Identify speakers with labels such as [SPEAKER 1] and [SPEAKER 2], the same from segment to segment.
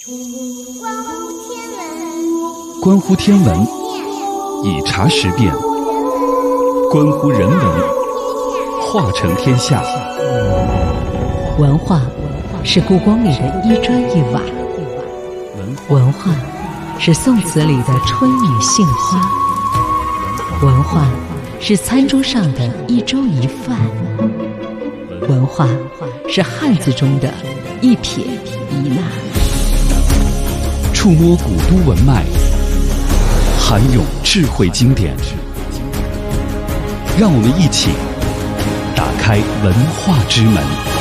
[SPEAKER 1] 关乎天文，以察时变；关乎人文，化成天下。
[SPEAKER 2] 文化是故宫里的一砖一瓦，文化是宋词里的春雨杏花，文化是餐桌上的一粥一饭，文化是汉字中的一撇一捺。
[SPEAKER 1] 触摸古都文脉，涵涌智慧经典，让我们一起打开文化之门。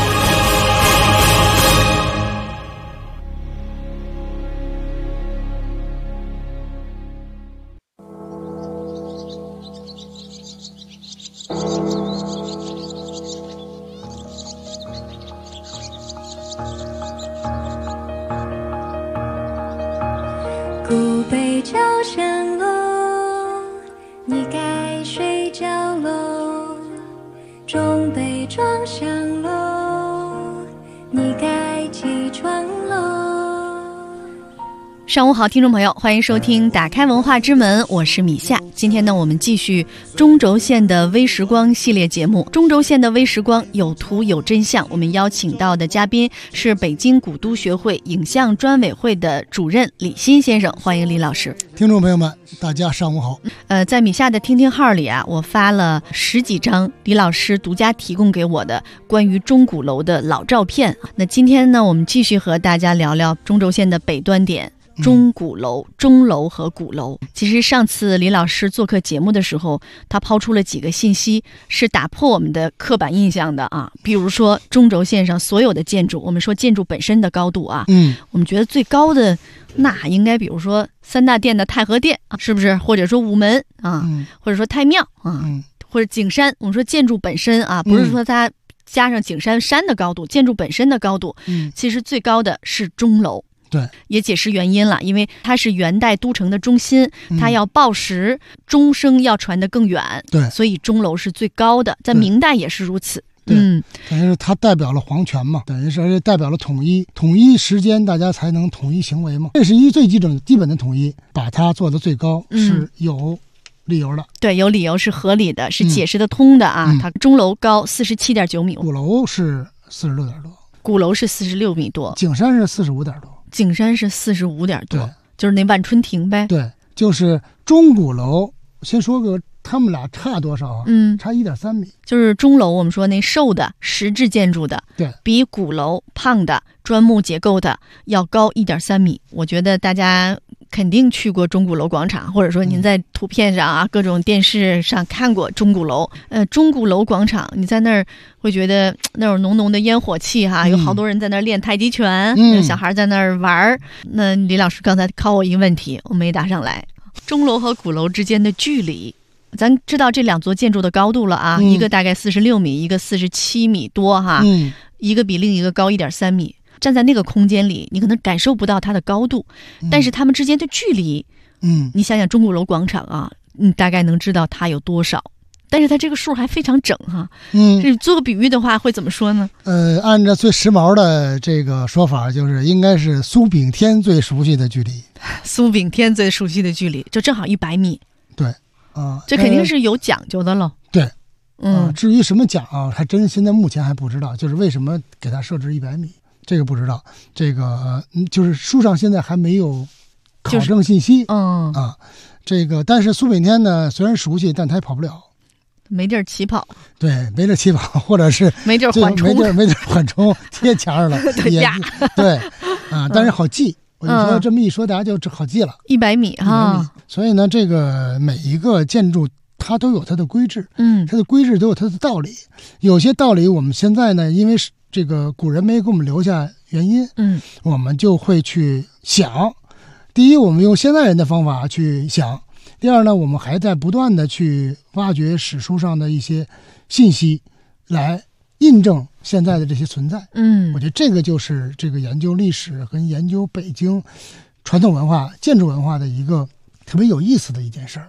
[SPEAKER 3] 古北桥上楼，你该睡觉喽。中北庄上楼，你该起床喽。
[SPEAKER 4] 上午好，听众朋友，欢迎收听打开文化之门，我是米夏。今天呢，我们继续中轴线的微时光系列节目。中轴线的微时光有图有真相，我们邀请到的嘉宾是北京古都学会影像专委会的主任李欣先生，欢迎李老师。
[SPEAKER 5] 听众朋友们，大家上午好。
[SPEAKER 4] 在米夏的听听号里啊，我发了10几张李老师独家提供给我的关于钟鼓楼的老照片。那今天呢，我们继续和大家聊聊中轴线的北端点。钟鼓楼、钟楼和鼓楼。其实上次李老师做客节目的时候，他抛出了几个信息，是打破我们的刻板印象的啊。比如说中轴线上所有的建筑，我们说建筑本身的高度啊，我们觉得最高的那应该比如说三大殿的太和殿啊，是不是？或者说午门啊，或者说太庙啊，或者景山。我们说建筑本身啊，不是说它加上景山山的高度，建筑本身的高度，其实最高的是钟楼。
[SPEAKER 5] 对，
[SPEAKER 4] 也解释原因了，因为它是元代都城的中心，它要报时，钟声要传得更远，
[SPEAKER 5] 对，
[SPEAKER 4] 所以钟楼是最高的，在明代也是如此。
[SPEAKER 5] 对，等于是它代表了皇权嘛，等于是而且代表了统一时间，大家才能统一行为嘛。这是最基本的统一，把它做得最高是有理由的。
[SPEAKER 4] 对，有理由，是合理的，是解释得通的啊。它钟楼高47.9米，
[SPEAKER 5] 鼓楼是46点多，
[SPEAKER 4] 鼓楼是46米多，
[SPEAKER 5] 景山是45点多。
[SPEAKER 4] 景山是45点多，就是那万春亭呗。
[SPEAKER 5] 对，就是钟鼓楼。先说个，他们俩差多少啊？差1.3米。
[SPEAKER 4] 就是钟楼，我们说那瘦的石质建筑的，
[SPEAKER 5] 对，
[SPEAKER 4] 比鼓楼胖的砖木结构的要高1.3米。我觉得大家肯定去过钟鼓楼广场，或者说您在图片上啊、各种电视上看过钟鼓楼。钟鼓楼广场，你在那儿会觉得那种浓浓的烟火气哈，有好多人在那儿练太极拳，有小孩在那儿玩。那李老师刚才考我一个问题，我没答上来。钟楼和鼓楼之间的距离，咱知道这两座建筑的高度了啊，一个大概46米，一个47米多哈，一个比另一个高1.3米。站在那个空间里，你可能感受不到它的高度，但是它们之间的距离，你想想钟鼓楼广场啊，你大概能知道它有多少。但是它这个数还非常整哈，这做个比喻的话会怎么说呢？
[SPEAKER 5] 按照最时髦的这个说法，就是应该是苏炳添最熟悉的距离。
[SPEAKER 4] 苏炳添最熟悉的距离就正好100米。
[SPEAKER 5] 对，
[SPEAKER 4] 这肯定是有讲究的了。
[SPEAKER 5] 对，至于什么讲啊，还真现在目前还不知道，就是为什么给它设置100米，这个不知道。这个就是书上现在还没有考证信息。这个但是苏炳添呢，虽然熟悉，但他也跑不了。
[SPEAKER 4] 没地儿起跑，
[SPEAKER 5] 对，没地儿起跑，或者是
[SPEAKER 4] 没地儿缓冲，
[SPEAKER 5] 没地儿缓冲，贴墙上了，对但是好记。我就说这么一说，大家就好记了。
[SPEAKER 4] 100米哈，
[SPEAKER 5] 所以呢，这个每一个建筑它都有它的规制，它的规制都有它的道理。有些道理我们现在呢，因为这个古人没给我们留下原因，我们就会去想。第一，我们用现代人的方法去想。第二呢，我们还在不断的去挖掘史书上的一些信息，来印证现在的这些存在。我觉得这个就是这个研究历史和研究北京传统文化、建筑文化的一个特别有意思的一件事儿。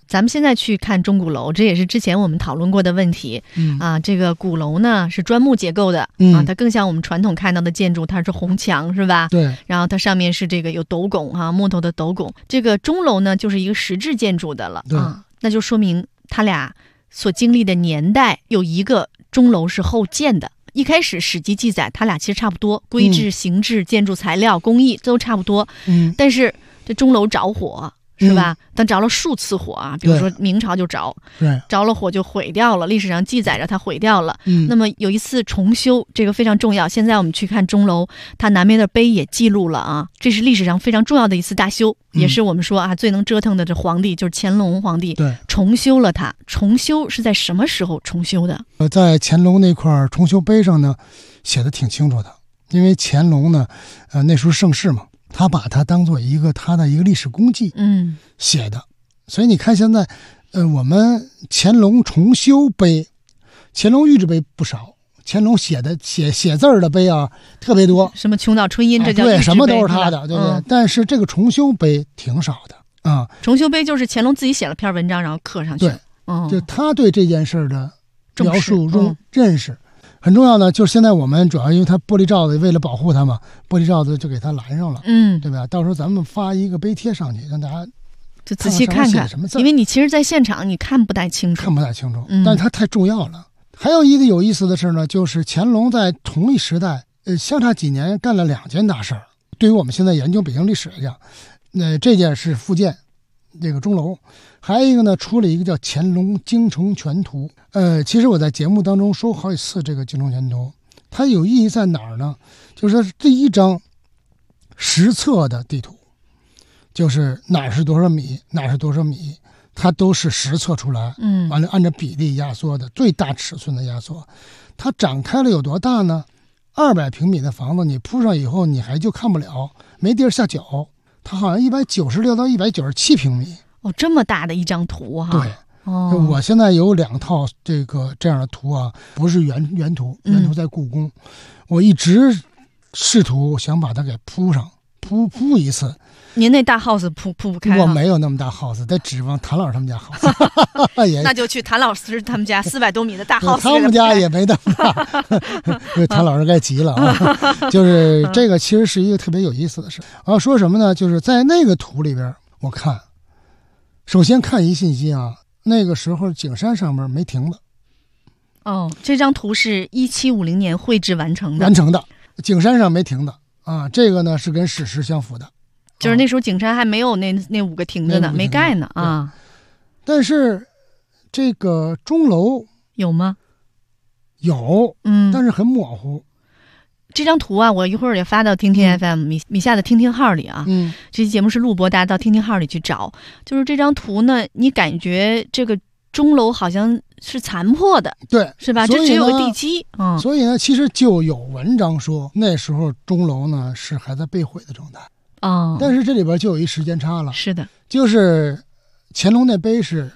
[SPEAKER 4] 咱们现在去看钟鼓楼，这也是之前我们讨论过的问题。这个鼓楼呢是砖木结构的，它更像我们传统看到的建筑，它是红墙是吧？
[SPEAKER 5] 对。
[SPEAKER 4] 然后它上面是这个有斗拱木头的斗拱。这个钟楼呢就是一个石质建筑的了，那就说明它俩所经历的年代有一个钟楼是后建的。一开始史记记载它俩其实差不多，规制、形制、建筑材料、工艺都差不多。但是这钟楼着火是吧？但着了数次火比如说明朝就着了火就毁掉了，历史上记载着它毁掉了。那么有一次重修，这个非常重要。现在我们去看钟楼，它南面的碑也记录了这是历史上非常重要的一次大修，也是我们说最能折腾的这皇帝就是乾隆皇帝重修了它。重修是在什么时候重修的？
[SPEAKER 5] 在乾隆那块重修碑上呢写的挺清楚的，因为乾隆呢那时候盛世嘛，他把它当做他的一个历史功绩写的。所以你看现在我们乾隆重修碑，乾隆御制碑不少，乾隆写字儿的碑特别多，
[SPEAKER 4] 什么琼岛春阴这叫
[SPEAKER 5] 对，什么都是他的，对不对？但是这个重修碑挺少的
[SPEAKER 4] 重修碑就是乾隆自己写了篇文章然后刻上去。
[SPEAKER 5] 对，就他对这件事的描述认识很重要呢。就是现在我们主要因为它玻璃罩子，为了保护它嘛，玻璃罩子就给它拦上了，对吧？到时候咱们发一个碑贴上去，让大家
[SPEAKER 4] 就仔细看看，因为你其实在现场你看不太清楚，
[SPEAKER 5] 但是它太重要了。还有一个有意思的事呢，就是乾隆在同一时代相差几年干了2件大事儿。对于我们现在研究北京历史来讲，这件是复建这个钟楼，还有一个呢出了一个叫乾隆京城全图。其实我在节目当中说过好几次这个京城全图，它有意义在哪儿呢？就是第一张实测的地图，就是哪是多少米，它都是实测出来，完了按照比例压缩的，最大尺寸的压缩。它展开了有多大呢？200平米的房子，你铺上以后，你还就看不了，没地儿下脚。它好像196到197平米。
[SPEAKER 4] 这么大的一张图
[SPEAKER 5] 对。我现在有2套这样的图不是原图，原图在故宫。我一直试图想把它给铺上，铺一次。
[SPEAKER 4] 您那大 house 铺不开？
[SPEAKER 5] 我没有那么大 house， 得指望谭老师他们家 house。
[SPEAKER 4] 那就去谭老师他们家400多米的大 house。
[SPEAKER 5] 他们家也没那么大，因为谭老师该急了就是这个其实是一个特别有意思的事。说什么呢？就是在那个图里边，我看，首先看一信息那个时候景山上面没亭子。
[SPEAKER 4] 这张图是1750年绘制完成的，
[SPEAKER 5] 景山上没亭子这个呢是跟史实相符的，
[SPEAKER 4] 就是那时候景山还没有那5个亭子呢，没盖呢
[SPEAKER 5] 但是这个钟楼
[SPEAKER 4] 有吗？
[SPEAKER 5] 有，但是很模糊。
[SPEAKER 4] 这张图我一会儿也发到听听 FM 米下的听听号里这期节目是录播，大家到听听号里去找。就是这张图呢，你感觉这个钟楼好像是残破的，
[SPEAKER 5] 对，
[SPEAKER 4] 是吧？这只有个地基
[SPEAKER 5] 所以呢，其实就有文章说那时候钟楼呢是还在被毁的状态但是这里边就有一时间差了。
[SPEAKER 4] 是的，
[SPEAKER 5] 就是乾隆那碑是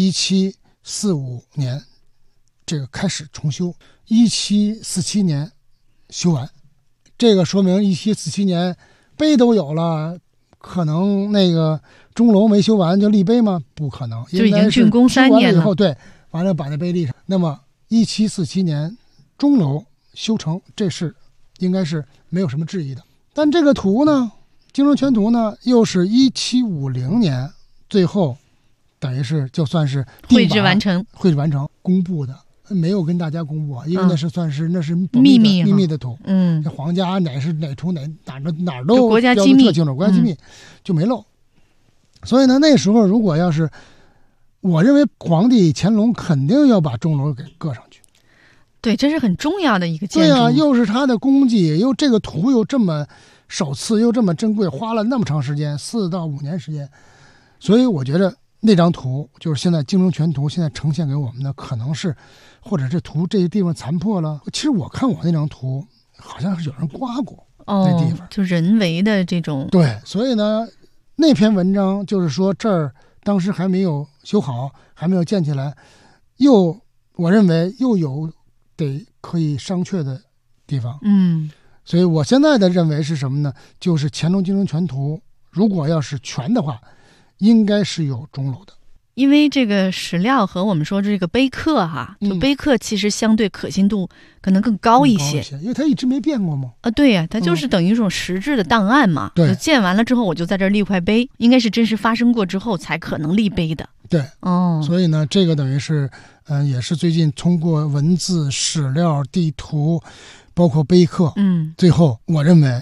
[SPEAKER 5] 1745年这个开始重修，1747年修完。这个说明1747年碑都有了，可能那个钟楼没修完就立碑吗？不可能，
[SPEAKER 4] 就已经竣工3年了。
[SPEAKER 5] 以后对，完了把那碑立上。那么1747年钟楼修成，这是应该是没有什么质疑的。但这个图呢，京城全图呢，又是1750年最后等于是就算是
[SPEAKER 4] 绘制完成
[SPEAKER 5] 公布的。没有跟大家公布因为那是
[SPEAKER 4] 秘密
[SPEAKER 5] 的图。皇家哪图哪儿都
[SPEAKER 4] 国家机密，
[SPEAKER 5] 国家机密就没漏。所以呢，那时候如果要是，我认为皇帝乾隆肯定要把钟楼给搁上去。
[SPEAKER 4] 对，这是很重要的一个建筑。
[SPEAKER 5] 对又是他的功绩，又这个图又这么首次，又这么珍贵，花了那么长时间，4到5年时间。所以我觉得那张图就是现在京城全图现在呈现给我们的，可能是或者这图这些地方残破了。其实我看我那张图好像是有人刮过那地方，
[SPEAKER 4] 就人为的这种。
[SPEAKER 5] 对，所以呢那篇文章就是说这儿当时还没有修好，还没有建起来，我认为又有得可以商榷的地方。所以我现在的认为是什么呢？就是乾隆京城全图如果要是全的话，应该是有钟楼的。
[SPEAKER 4] 因为这个史料和我们说这个碑刻哈，就碑刻其实相对可信度可能更高一些，
[SPEAKER 5] 因为它一直没变过嘛。
[SPEAKER 4] 对呀，它就是等于一种实质的档案嘛。
[SPEAKER 5] 对，
[SPEAKER 4] 建完了之后我就在这儿立块碑，应该是真实发生过之后才可能立碑的。
[SPEAKER 5] 对，所以呢，这个等于是，也是最近通过文字、史料、地图，包括碑刻，最后我认为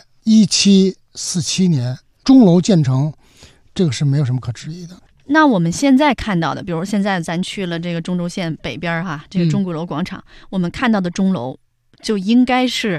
[SPEAKER 5] 1747年钟楼建成，这个是没有什么可质疑的。
[SPEAKER 4] 那我们现在看到的，比如现在咱去了这个中轴线北边哈，这个钟鼓楼广场，我们看到的钟楼就应该是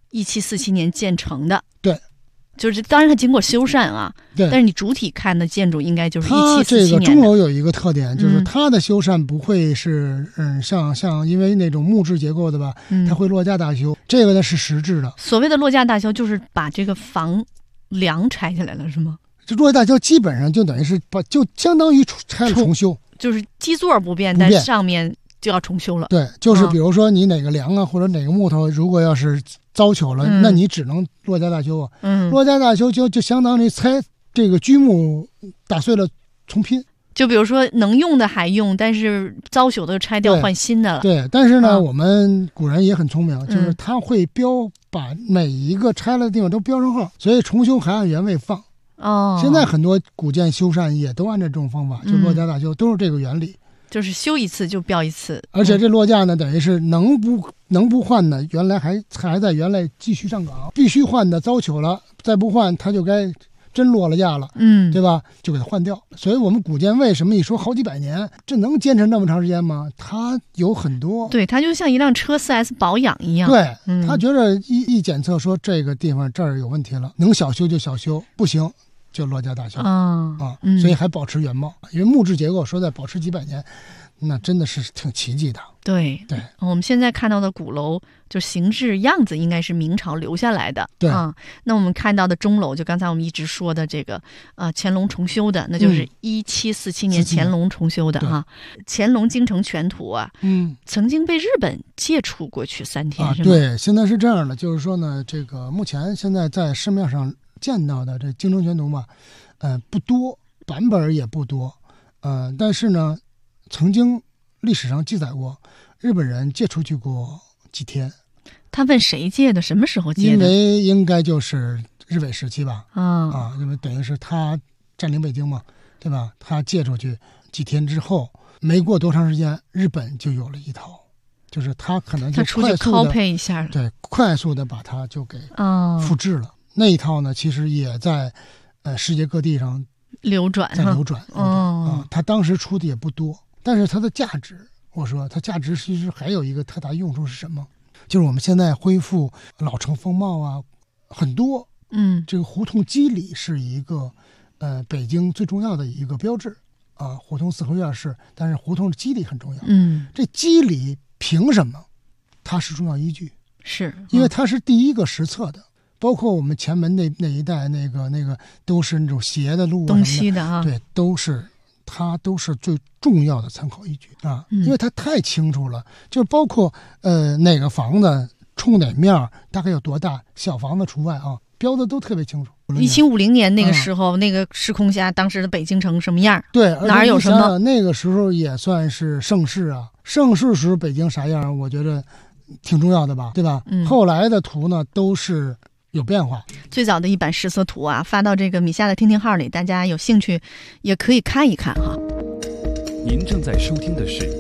[SPEAKER 4] 1747年建成的。
[SPEAKER 5] 对，
[SPEAKER 4] 就是当然它经过修缮啊，
[SPEAKER 5] 对，
[SPEAKER 4] 但是你主体看的建筑应该就是1747年的。
[SPEAKER 5] 它这个钟楼有一个特点，就是它的修缮不会是像因为那种木质结构的吧，它会落架大修，这个呢是实质的。
[SPEAKER 4] 所谓的落架大修，就是把这个房梁拆下来了，是吗？
[SPEAKER 5] 这落架大修基本上就等于是就相当于拆了重修，
[SPEAKER 4] 就是基座不变，但上面就要重修了。
[SPEAKER 5] 对，就是比如说你哪个梁啊，或者哪个木头，如果要是糟朽了，那你只能落架大修啊。落架大修就相当于拆这个锯木打碎了重拼。
[SPEAKER 4] 就比如说能用的还用，但是糟朽的就拆掉换新的了。
[SPEAKER 5] 对，但是呢，我们古人也很聪明，就是他会把每一个拆了的地方都标上号，所以重修还按原位放。现在很多古建修缮也都按照这种方法，就落架大修，都是这个原理。
[SPEAKER 4] 就是修一次就标一次，
[SPEAKER 5] 而且这落架呢，等于是能不换的，原来还在原来继续上岗，必须换的糟朽了，再不换它就该真落了架了，对吧？就给它换掉。所以我们古建为什么一说好几百年，这能坚持那么长时间吗？它有很多，
[SPEAKER 4] 对，它就像一辆车 4S 保养一样。
[SPEAKER 5] 对，他觉得一检测说这个地方这儿有问题了，能小修就小修，不行就落架大修所以还保持原貌，因为木质结构说在保持几百年，那真的是挺奇迹的。
[SPEAKER 4] 对，我们现在看到的鼓楼就形制样子应该是明朝留下来的。
[SPEAKER 5] 对
[SPEAKER 4] 那我们看到的钟楼，就刚才我们一直说的这个乾隆重修的，那就是1747年乾隆重修的哈。乾隆京城全图啊，曾经被日本借出过去3天，是吗？
[SPEAKER 5] 对，现在是这样的，就是说呢，这个目前现在在市面上见到的这京城全图嘛，不多，版本也不多，但是呢，曾经历史上记载过，日本人借出去过几天。
[SPEAKER 4] 他问谁借的？什么时候借的？
[SPEAKER 5] 因为应该就是日伪时期吧，因为等于是他占领北京嘛，对吧？他借出去几天之后，没过多长时间，日本就有了一套，就是他可能就
[SPEAKER 4] 出去 copy 一下，
[SPEAKER 5] 对，快速的把它就给复制了。那一套呢，其实也在世界各地上
[SPEAKER 4] 流转。
[SPEAKER 5] 他当时出的也不多，但是它的价值，我说它价值其实还有一个特大用处是什么？就是我们现在恢复老城风貌啊，很多这个胡同基里是一个北京最重要的一个标志啊，胡同四合院是，但是胡同的基里很重要。这基里凭什么它是重要依据？是因为它是第一个实测的。包括我们前门那一带那个都是那种斜的路
[SPEAKER 4] 东西的啊，
[SPEAKER 5] 对，都是最重要的参考依据啊，因为它太清楚了，就是包括哪个房子冲哪面大概有多大，小房子除外啊，标的都特别清楚。
[SPEAKER 4] 1750年那个时候，那个时空下，当时的北京城什么样？
[SPEAKER 5] 对，
[SPEAKER 4] 哪有什么？
[SPEAKER 5] 那个时候也算是盛世啊，盛世时候北京啥样，我觉得挺重要的吧，对吧？后来的图呢都是有变化。
[SPEAKER 4] 最早的一版实测图啊，发到这个米夏的听听号里，大家有兴趣也可以看一看哈。
[SPEAKER 1] 您正在收听的是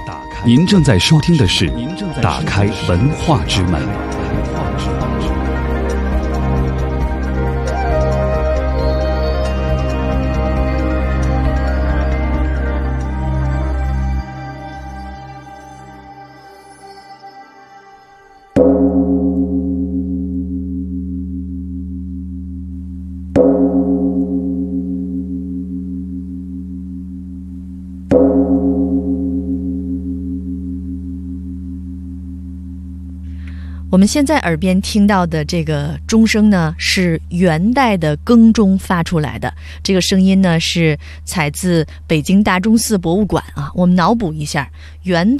[SPEAKER 1] 打开文化之门。
[SPEAKER 4] 我们现在耳边听到的这个钟声呢，是元代的更钟发出来的。这个声音呢，是采自北京大钟寺博物馆啊。我们脑补一下，元代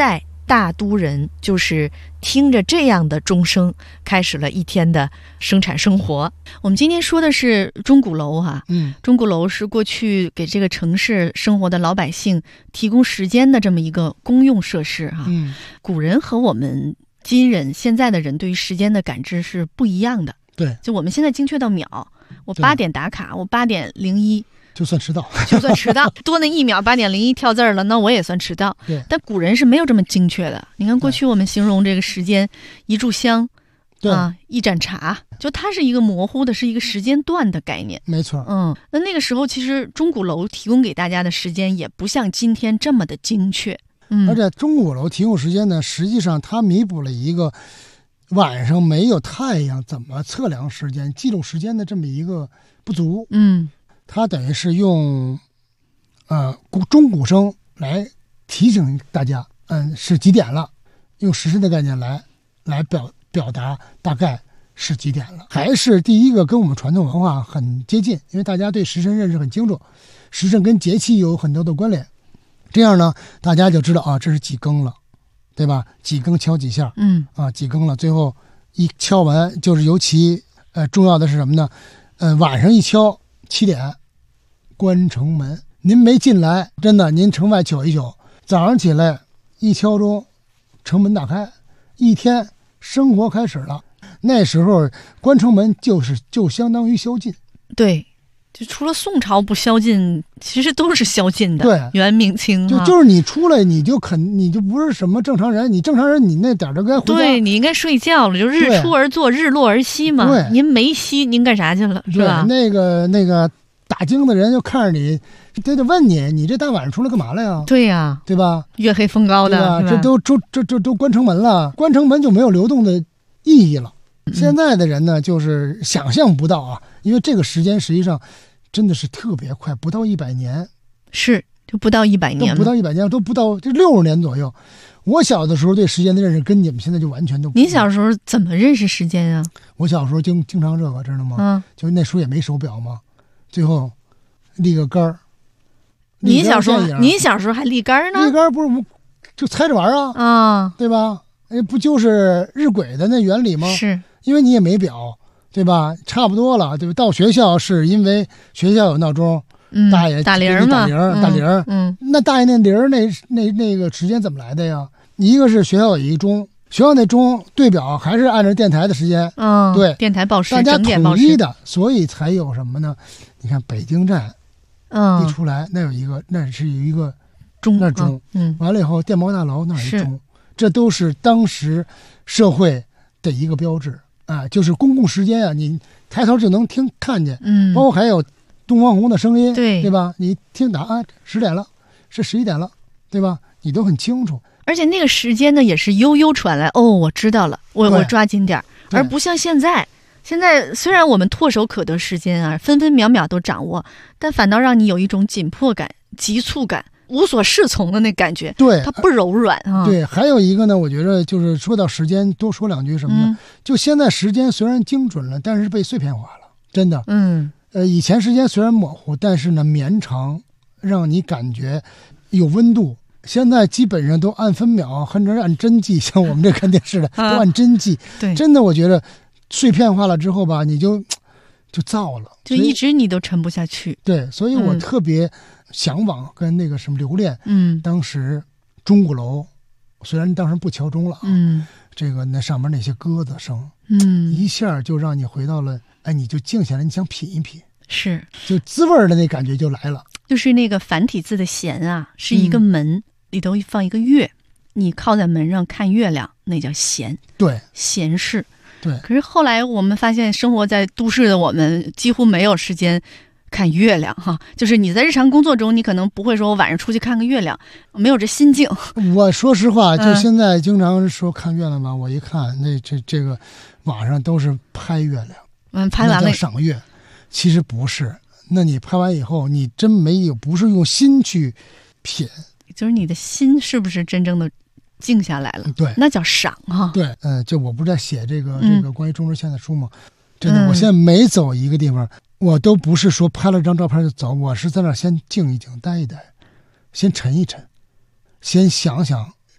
[SPEAKER 4] 大都人就是听着这样的钟声，开始了一天的生产生活。我们今天说的是钟鼓楼哈，钟鼓楼是过去给这个城市生活的老百姓提供时间的这么一个公用设施哈。古人和我们今人现在的人对于时间的感知是不一样的。
[SPEAKER 5] 对，
[SPEAKER 4] 就我们现在精确到秒，我8点打卡，我8点01。
[SPEAKER 5] 就算迟到，
[SPEAKER 4] 多那1秒8点01跳字儿了，那我也算迟到。
[SPEAKER 5] 对，
[SPEAKER 4] 但古人是没有这么精确的。你看过去我们形容这个时间，一炷香，
[SPEAKER 5] 对
[SPEAKER 4] 啊，一盏茶，就它是一个模糊的，是一个时间段的概念。
[SPEAKER 5] 没错。
[SPEAKER 4] 那个时候其实钟鼓楼提供给大家的时间也不像今天这么的精确。
[SPEAKER 5] 而且钟鼓楼提供时间呢，实际上它弥补了一个晚上没有太阳怎么测量时间、记录时间的这么一个不足。它等于是用钟鼓声来提醒大家，是几点了，用时辰的概念来表达大概是几点了。还是第一个跟我们传统文化很接近，因为大家对时辰认识很清楚，时辰跟节气有很多的关联。这样呢，大家就知道啊，这是几更了，对吧？几更敲几下，几更了，最后一敲完就是尤其重要的是什么呢？晚上一敲7点，关城门。您没进来，真的，您城外瞅一瞅。早上起来一敲钟，城门打开，一天生活开始了。那时候关城门就相当于宵禁。
[SPEAKER 4] 对。就除了宋朝不宵禁，其实都是宵禁的。
[SPEAKER 5] 对，
[SPEAKER 4] 元明清
[SPEAKER 5] 就是你出来你就不是什么正常人，你正常人你那点就该回家。
[SPEAKER 4] 对，你应该睡觉了，就日出而作，日落而息嘛。
[SPEAKER 5] 对，
[SPEAKER 4] 您没息，您干啥去了？是吧？
[SPEAKER 5] 那个打更的人就看着你，得问你这大晚上出来干嘛了呀？
[SPEAKER 4] 对呀，
[SPEAKER 5] 对吧？
[SPEAKER 4] 月黑风高的，
[SPEAKER 5] 对吧？这都关城门了，关城门就没有流动的意义了。现在的人呢，就是想象不到啊，因为这个时间实际上真的是特别快，不到100年，
[SPEAKER 4] 就不到100年，
[SPEAKER 5] 不到100年，都不到这60年左右。我小的时候对时间的认识跟你们现在就完全都不一样。
[SPEAKER 4] 您小时候怎么认识时间啊？
[SPEAKER 5] 我小时候经常这个，知道吗？就那时候也没手表嘛，最后立个杆儿。
[SPEAKER 4] 您小时候还立杆呢？
[SPEAKER 5] 立杆不是就猜着玩啊？对吧？不就是日晷的那原理吗？
[SPEAKER 4] 是。
[SPEAKER 5] 因为你也没表，对吧？差不多了，对吧？到学校是因为学校有闹钟，大爷
[SPEAKER 4] 打铃嘛，
[SPEAKER 5] 打铃。那大爷那铃儿那个时间怎么来的呀？一个是学校有一个钟，学校那钟对表还是按照电台的时间，对，
[SPEAKER 4] 电台报时，
[SPEAKER 5] 大家
[SPEAKER 4] 整点报时
[SPEAKER 5] 统一的，所以才有什么呢？你看北京站，一出来那是有一个
[SPEAKER 4] 钟，
[SPEAKER 5] 那钟，完了以后电报大楼那是钟，这都是当时社会的一个标志。就是公共时间啊，你抬头就能看见，包括还有东方红的声音，对吧？你听打10点了，是11点了，对吧？你都很清楚。
[SPEAKER 4] 而且那个时间呢，也是悠悠传来，我知道了，我抓紧点，而不像现在。现在虽然我们唾手可得时间啊，分分秒秒都掌握，但反倒让你有一种紧迫感、急促感。无所适从的那感觉，
[SPEAKER 5] 对，
[SPEAKER 4] 它不柔软啊。
[SPEAKER 5] 对，还有一个呢，我觉得就是说到时间，多说两句什么呢？就现在时间虽然精准了，但是被碎片化了，真的。以前时间虽然模糊，但是呢绵长，让你感觉有温度。现在基本上都按分秒，或者按针计，像我们这看电视的都按针计。
[SPEAKER 4] 对，
[SPEAKER 5] 真的，我觉得碎片化了之后吧，你就燥了，
[SPEAKER 4] 就一直你都沉不下去。
[SPEAKER 5] 对，所以我特别向往跟那个什么留恋，当时钟鼓楼虽然当时不敲钟了，这个那上面那些鸽子声，一下就让你回到了，你就静下来，你想品一品，
[SPEAKER 4] 是，
[SPEAKER 5] 就滋味的那感觉就来了。
[SPEAKER 4] 就是那个繁体字的闲啊，是一个门，里头放一个月，你靠在门上看月亮，那叫闲，
[SPEAKER 5] 对，
[SPEAKER 4] 闲事。
[SPEAKER 5] 对，
[SPEAKER 4] 可是后来我们发现，生活在都市的我们几乎没有时间看月亮哈，就是你在日常工作中，你可能不会说我晚上出去看个月亮，没有这心境。
[SPEAKER 5] 我说实话，就现在经常说看月亮吧，我一看那这个网上都是拍月亮，
[SPEAKER 4] 拍完了
[SPEAKER 5] 赏月，其实不是。那你拍完以后，你真没有，不是用心去品，
[SPEAKER 4] 就是你的心是不是真正的静下来了？
[SPEAKER 5] 对，
[SPEAKER 4] 那叫赏哈。
[SPEAKER 5] 对，就我不是在写这个关于中轴线的书吗？真的，我现在每走一个地方，我都不是说拍了张照片就走，我是在那儿先静一静，待一待，先沉一沉，先想想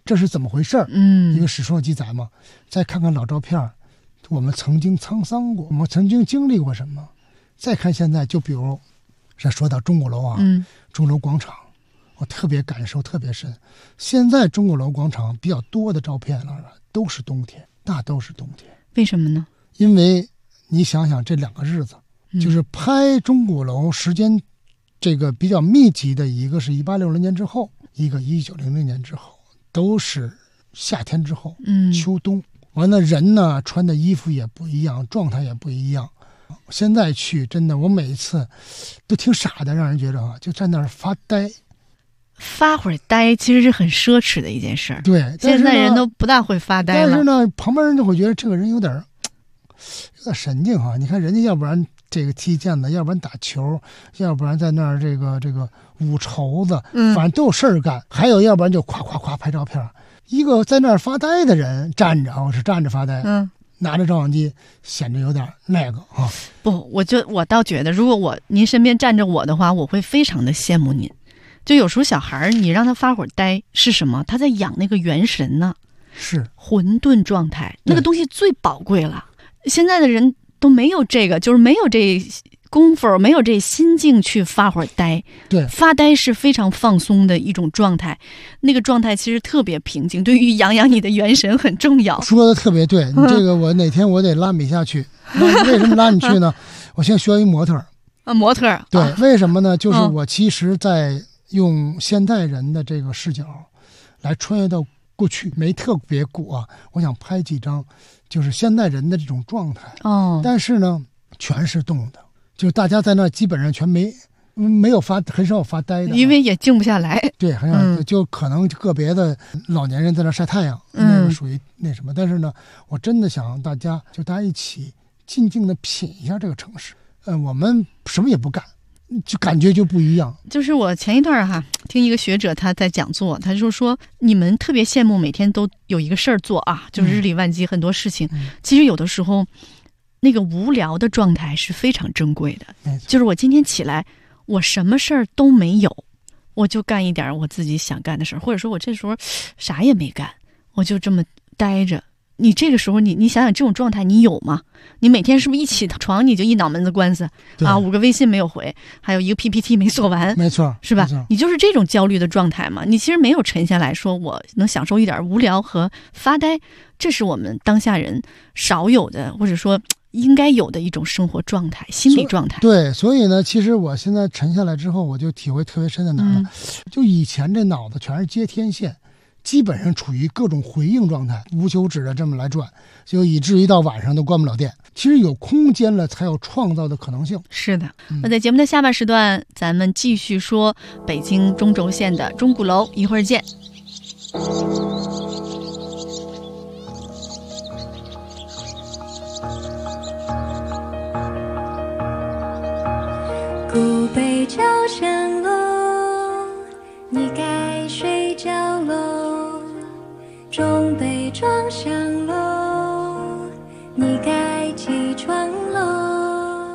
[SPEAKER 5] 这是怎么回事？因为史书上记载嘛。再看看老照片，我们曾经沧桑过，我们曾经经历过什么？再看现在，就比如说到钟鼓楼啊，钟鼓楼广场，我特别感受特别深。现在钟鼓楼广场比较多的照片了，都是冬天，大都是冬天。
[SPEAKER 4] 为什么呢？
[SPEAKER 5] 因为你想想这2个日子，就是拍钟鼓楼时间这个比较密集的，一个是1860年之后，一个1900年之后，都是夏天之后，秋冬。完了，人呢穿的衣服也不一样，状态也不一样。现在去真的，我每一次都挺傻的，让人觉得就在那儿发呆。发
[SPEAKER 4] 会儿呆其实是很奢侈的一件事儿。
[SPEAKER 5] 对，
[SPEAKER 4] 现在人都不大会发呆了。
[SPEAKER 5] 但是呢，旁边人就会觉得这个人有点神经哈。你看人家要不然这个踢毽子，要不然打球，要不然在那儿这个舞绸子，反正都有事儿干。还有要不然就夸夸夸拍照片。一个在那儿发呆的人站着，我是站着发呆，拿着照相机显得有点那个啊。
[SPEAKER 4] 不，我倒觉得，如果您身边站着我的话，我会非常的羡慕您。就有时候小孩你让他发会儿呆是什么？他在养那个元神呢，
[SPEAKER 5] 是
[SPEAKER 4] 混沌状态，那个东西最宝贵了。现在的人都没有这个，就是没有这功夫，没有这心境去发会儿呆。
[SPEAKER 5] 对，
[SPEAKER 4] 发呆是非常放松的一种状态，那个状态其实特别平静，对于养你的元神很重要。
[SPEAKER 5] 说的特别对，你这个我哪天我得拉米下去。为什么拉你去呢？我现在学一模特
[SPEAKER 4] 啊，模特。
[SPEAKER 5] 对，为什么呢？就是我其实在用现代人的这个视角来穿越到过去，没特别古啊，我想拍几张就是现代人的这种状态。但是呢全是动的，就大家在那基本上全没有很少有发呆的，
[SPEAKER 4] 因为也静不下来。
[SPEAKER 5] 对，很少，就可能个别的老年人在那晒太阳，那个属于那什么。但是呢，我真的想大家一起静静的品一下这个城市。我们什么也不干，就感觉就不一样。
[SPEAKER 4] 就是我前一段听一个学者他在讲座，他就说你们特别羡慕每天都有一个事儿做啊，就是日理万机很多事情。其实有的时候那个无聊的状态是非常珍贵的。就是我今天起来，我什么事儿都没有，我就干一点我自己想干的事儿，或者说我这时候啥也没干，我就这么待着。你这个时候你想想这种状态你有吗？你每天是不是一起床你就一脑门子官司啊？5个微信没有回，还有1个 PPT 没做完，
[SPEAKER 5] 没错，
[SPEAKER 4] 是吧？你就是这种焦虑的状态嘛。你其实没有沉下来说我能享受一点无聊和发呆，这是我们当下人少有的，或者说应该有的一种生活状态、心理状态。
[SPEAKER 5] 对，所以呢，其实我现在沉下来之后，我就体会特别深的哪儿呢？就以前这脑子全是接天线，基本上处于各种回应状态，无休止的这么来转，就以至于到晚上都关不了电。其实有空间了，才有创造的可能性。
[SPEAKER 4] 是的。那在节目的下半时段，咱们继续说北京中轴线的钟鼓楼，一会儿见。
[SPEAKER 3] 古北朝山楼，你该睡觉喽。中北庄上楼，你该起床喽。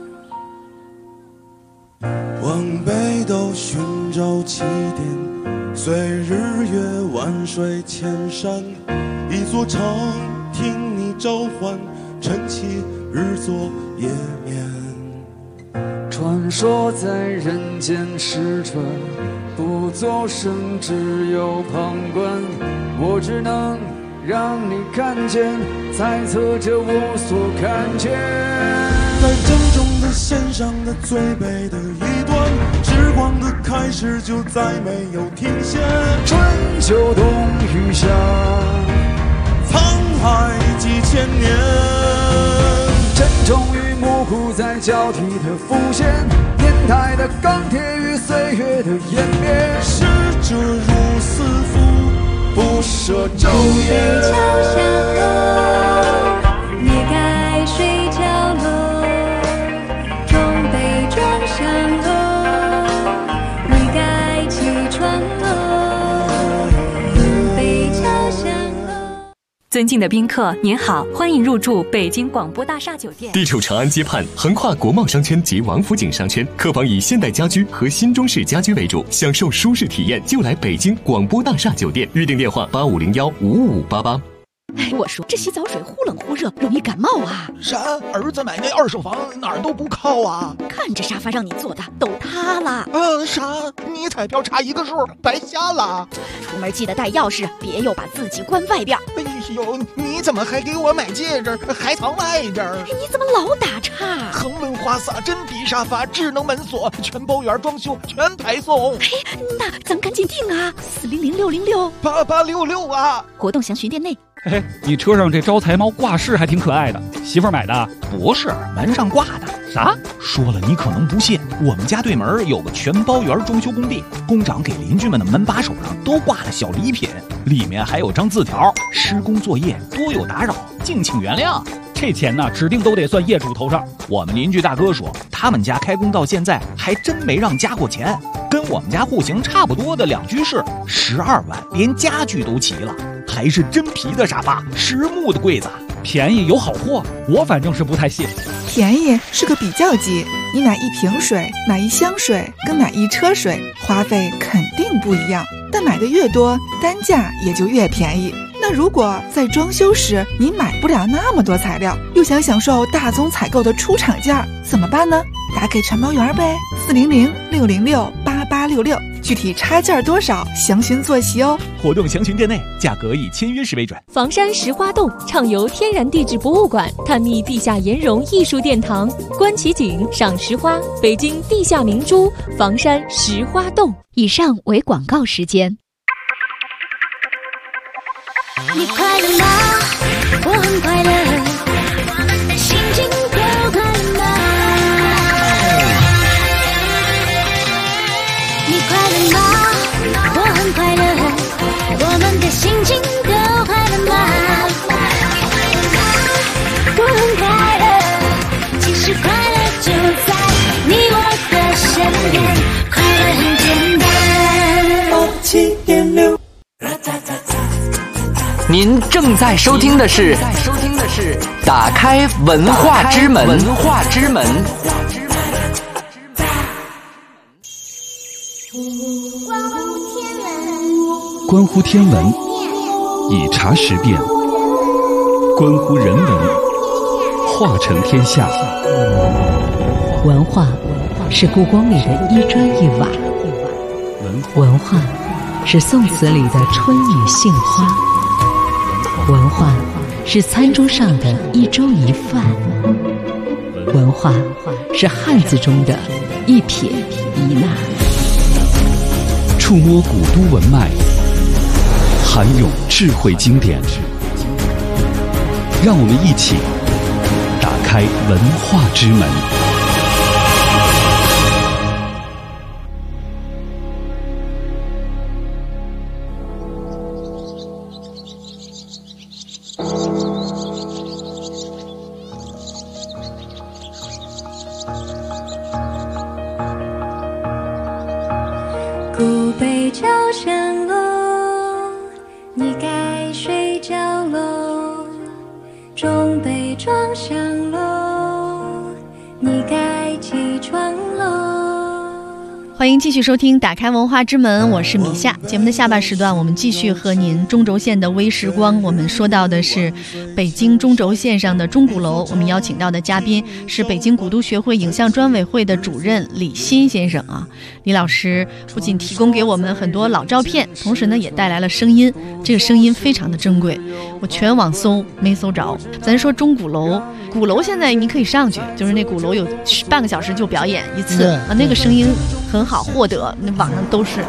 [SPEAKER 6] 往北斗寻找起点，随日月万水千山，一座城听你召唤，晨起日作夜眠。
[SPEAKER 7] 传说在人间失传，不作声，只有旁观。我只能让你看见，猜测着我所看见。
[SPEAKER 6] 在正中的线上的最北的一端，时光的开始就再没有停歇。
[SPEAKER 7] 春秋冬雨夏，
[SPEAKER 6] 沧海几千年。
[SPEAKER 7] 沉重与模糊在交替的浮现，年代的钢铁与岁月的湮灭。
[SPEAKER 6] 逝者如斯夫，不舍昼夜。
[SPEAKER 3] 桥上楼，你该睡觉喽。中北庄上楼，你该起床喽。古北桥上楼。
[SPEAKER 8] 尊敬的宾客，您好，欢迎入住北京广播大厦酒店。
[SPEAKER 9] 地处长安街畔，横跨国贸商圈及王府井商圈，客房以现代家居和新中式家居为主，享受舒适体验就来北京广播大厦酒店。预订电话85015588。
[SPEAKER 10] 哎，我说这洗澡水忽冷忽热，容易感冒啊！
[SPEAKER 11] 啥？儿子买那二手房哪儿都不靠啊！
[SPEAKER 10] 看这沙发让你坐的都塌了。
[SPEAKER 11] 啥？你彩票差一个数，白瞎了。
[SPEAKER 10] 出门记得带钥匙，别又把自己关外边。
[SPEAKER 11] 哎呦，你怎么还给我买戒指，还藏外边？
[SPEAKER 10] 你怎么老打岔？
[SPEAKER 11] 恒温花洒、真皮沙发、智能门锁、全包圆装修，全排送。
[SPEAKER 10] 哎，那咱赶紧订啊！4006668866啊！活动详询店内。
[SPEAKER 12] 嘿，你车上这招财猫挂饰还挺可爱的，媳妇儿买的？
[SPEAKER 11] 不是，门上挂的。
[SPEAKER 12] 啥？
[SPEAKER 11] 说了你可能不信，我们家对门有个全包圆装修工地，工长给邻居们的门把手上都挂了小礼品，里面还有张字条：施工作业多有打扰，敬请原谅。
[SPEAKER 12] 这钱呢，指定都得算业主头上。
[SPEAKER 11] 我们邻居大哥说，他们家开工到现在还真没让加过钱，跟我们家户型差不多的2居室，12万，连家具都齐了，还是真皮的沙发，实木的柜子，
[SPEAKER 12] 便宜有好货，我反正是不太信。
[SPEAKER 13] 便宜是个比较级，你买一瓶水、买一箱水跟买一车水，花费肯定不一样，但买的越多，单价也就越便宜。那如果在装修时你买不了那么多材料，又想享受大宗采购的出厂价，怎么办呢？打给全包圆呗，400-606-8866，具体差价多少，详询坐席哦。
[SPEAKER 11] 活动详询店内，价格以签约时为准。
[SPEAKER 14] 房山石花洞畅游天然地质博物馆，探秘地下岩溶艺术殿堂，观奇景，赏石花，北京地下明珠，房山石花洞。
[SPEAKER 2] 以上为广告时间。
[SPEAKER 3] 你快乐吗？我很快乐，我们的心情都快乐吗？你快乐吗？我很快乐，我们的心情都快乐吗？我很快乐，其实快乐就在你我的身边，快乐很简单。
[SPEAKER 15] 您正在收听的是打开文化之门。
[SPEAKER 1] 关乎天文，以茶识变；关乎人文，化成天下。
[SPEAKER 2] 文化是故宫里的一砖一瓦，文化是宋词里的春雨杏花，文化是餐桌上的一粥一饭，文化是汉字中的一撇一捺。
[SPEAKER 1] 触摸古都文脉，涵咏智慧经典，让我们一起打开文化之门。
[SPEAKER 3] 古北桥上楼，你该睡觉喽。中北庄上楼，你该起床喽。
[SPEAKER 4] 欢迎继续收听打开文化之门，我是米夏。节目的下半时段，我们继续和您中轴线的微时光。我们说到的是北京中轴线上的钟鼓楼，我们邀请到的嘉宾是北京古都学会影像专委会的主任李欣先生啊。李老师不仅提供给我们很多老照片，同时呢也带来了声音，这个声音非常的珍贵，我全网搜没搜着。咱说钟鼓楼，鼓楼现在您可以上去，就是那鼓楼有半个小时就表演一次啊，那个声音很好获得，那网上都是。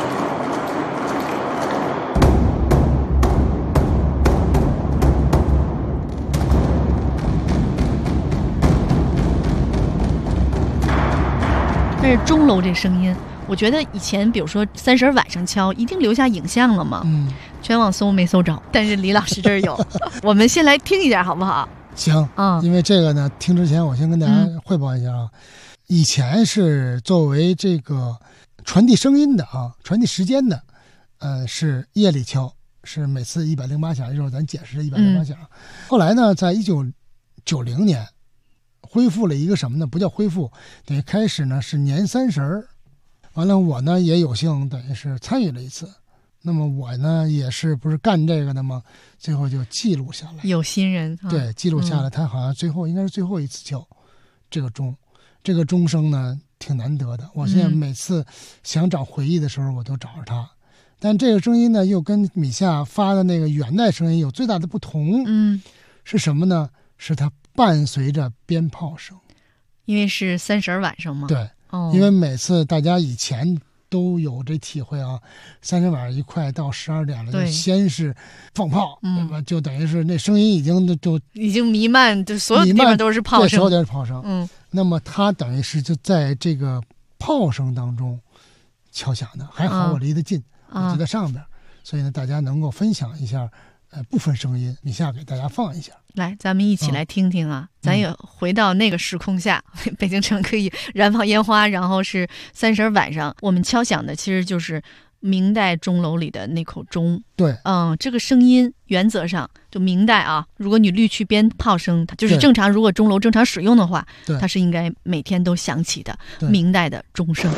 [SPEAKER 4] 但是钟楼这声音，我觉得以前比如说30晚上敲，一定留下影像了嘛。全网搜没搜着，但是李老师这儿有。我们先来听一下好不好？
[SPEAKER 5] 行，因为这个呢，听之前我先跟大家汇报一下啊。以前是作为这个传递声音的啊，传递时间的，是夜里敲是每次108响，一会儿咱解释108响。后来呢，在1990年恢复了一个什么呢？不叫恢复，等于开始呢是年30，完了我呢也有幸等于是参与了一次。那么我呢也是不是干这个的吗？最后就记录下来。
[SPEAKER 4] 有心人
[SPEAKER 5] 对，记录下来，他好像应该是最后一次敲这个钟，这个钟声呢挺难得的。我现在每次想找回忆的时候，我都找着它。但这个声音呢，又跟米夏发的那个元代声音有最大的不同。是什么呢？是它伴随着鞭炮声，
[SPEAKER 4] 因为是30晚上嘛。
[SPEAKER 5] 对，因为每次大家以前都有这体会啊，30晚上一快到12点了，就先是放炮，对吧？就等于是那声音已经
[SPEAKER 4] 弥漫，就所有地方都是炮声，
[SPEAKER 5] 所有地方是炮声。那么它等于是就在这个炮声当中敲响的，还好我离得近。我就在上边，所以呢，大家能够分享一下，部分声音，米夏给大家放一下。
[SPEAKER 4] 来，咱们一起来听听啊！咱也回到那个时空下，北京城可以燃放烟花，然后是30晚上，我们敲响的其实就是明代钟楼里的那口钟。
[SPEAKER 5] 对，
[SPEAKER 4] 这个声音原则上就明代啊，如果你滤去鞭炮声，它就是正常，如果钟楼正常使用的话，它是应该每天都响起的明代的钟声。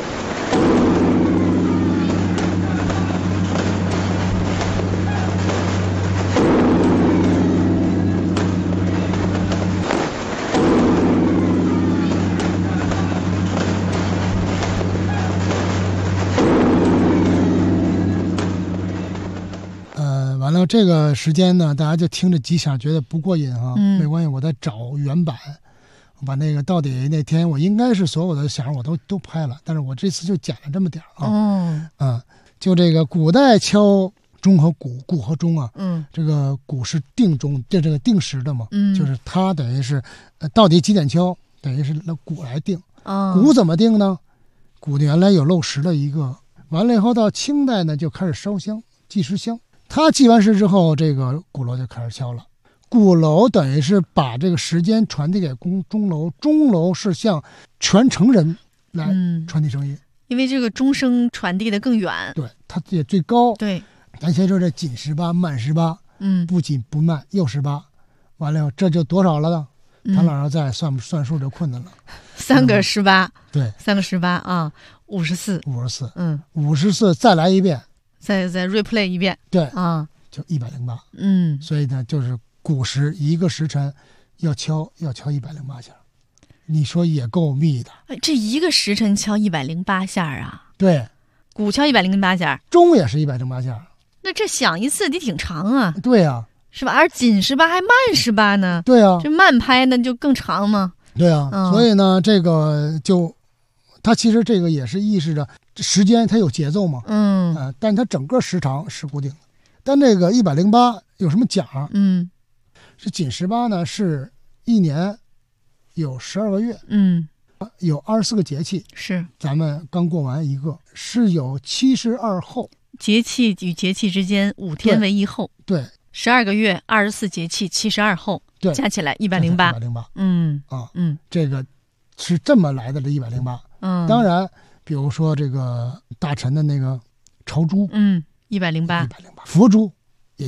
[SPEAKER 5] 完了这个时间呢，大家就听着几响觉得不过瘾啊，没关系，我再找原版，我把那个到底那天我应该是所有的响我都拍了，但是我这次就捡了这么点啊。就这个古代敲钟和鼓和钟啊，这个鼓是定钟，这个定时的嘛，就是它等于是到底几点敲，等于是那鼓来定。鼓怎么定呢？鼓原来有漏时的一个，完了以后到清代呢就开始烧香计时香。他计完时之后，这个鼓楼就开始敲了。鼓楼等于是把这个时间传递给钟楼，钟楼是向全城人来传递声音，
[SPEAKER 4] 因为这个钟声传递的更远，
[SPEAKER 5] 对，它也最高。
[SPEAKER 4] 对，
[SPEAKER 5] 咱先说这紧18慢18，不紧不慢又18，完了这就多少了呢？唐老师再算数就困难了
[SPEAKER 4] ，3个18，
[SPEAKER 5] 对
[SPEAKER 4] ，3个18啊
[SPEAKER 5] ，54，54再来一遍。
[SPEAKER 4] 再 replay 一遍，
[SPEAKER 5] 对就108，所以呢，就是古时一个时辰要敲108下，你说也够密的。
[SPEAKER 4] 这一个时辰敲108下啊？
[SPEAKER 5] 对，
[SPEAKER 4] 鼓敲108下，
[SPEAKER 5] 钟也是108下。
[SPEAKER 4] 那这响一次得挺长啊？
[SPEAKER 5] 对啊，
[SPEAKER 4] 是吧？而紧18还慢18呢？
[SPEAKER 5] 对啊，
[SPEAKER 4] 这慢拍那就更长吗？
[SPEAKER 5] 对啊，所以呢，这个就。它其实这个也是意识着时间，它有节奏嘛，但它整个时长是固定的。但这个108有什么讲？是紧18呢，是一年有12个月，有24个节气，
[SPEAKER 4] 是
[SPEAKER 5] 咱们刚过完一个，是有72后，
[SPEAKER 4] 节气与节气之间5天为一后，
[SPEAKER 5] 对
[SPEAKER 4] ，12个月24节气72后，
[SPEAKER 5] 对，
[SPEAKER 4] 加起来108，
[SPEAKER 5] 这个是这么来的，这108。当然，比如说这个大臣的那个朝珠
[SPEAKER 4] ，108，
[SPEAKER 5] 佛珠也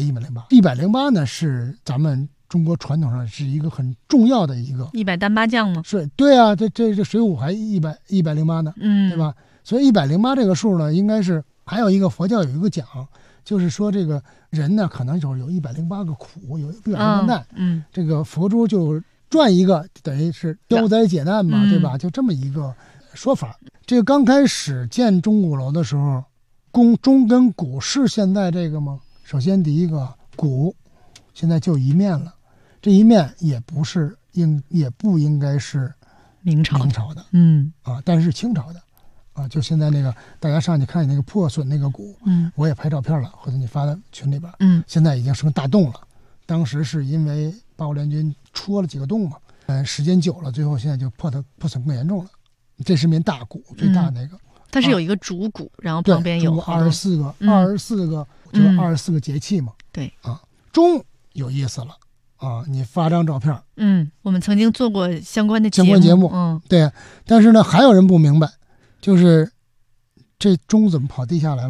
[SPEAKER 5] 108呢，是咱们中国传统上是一个很重要的一个
[SPEAKER 4] 100单八将吗？
[SPEAKER 5] 是，对啊，这水浒还108呢，对吧？所以108这个数呢，应该是还有一个佛教有一个讲，就是说这个人呢，可能有108个苦，有108个难，这个佛珠就转一个，等于是消灾解难嘛，对吧？就这么一个说法。这个刚开始建钟鼓楼的时候，钟跟鼓是现在这个吗？首先第一个，鼓现在就一面了，这一面也不应该是
[SPEAKER 4] 明朝
[SPEAKER 5] 的，但是清朝的，就现在那个大家上去看那个破损那个鼓，我也拍照片了，回头你发到群里边，现在已经成大洞了。当时是因为八国联军戳了几个洞嘛，时间久了，最后现在就破损更严重了。这是面大鼓，最大那个，
[SPEAKER 4] 它是有一个主鼓，然后旁边有
[SPEAKER 5] 24个，24个就是24个节气嘛。
[SPEAKER 4] 对
[SPEAKER 5] 钟有意思了你发张照片，
[SPEAKER 4] 我们曾经做过相关节
[SPEAKER 5] 目，对。但是呢，还有人不明白，就是这钟怎么跑地下来了？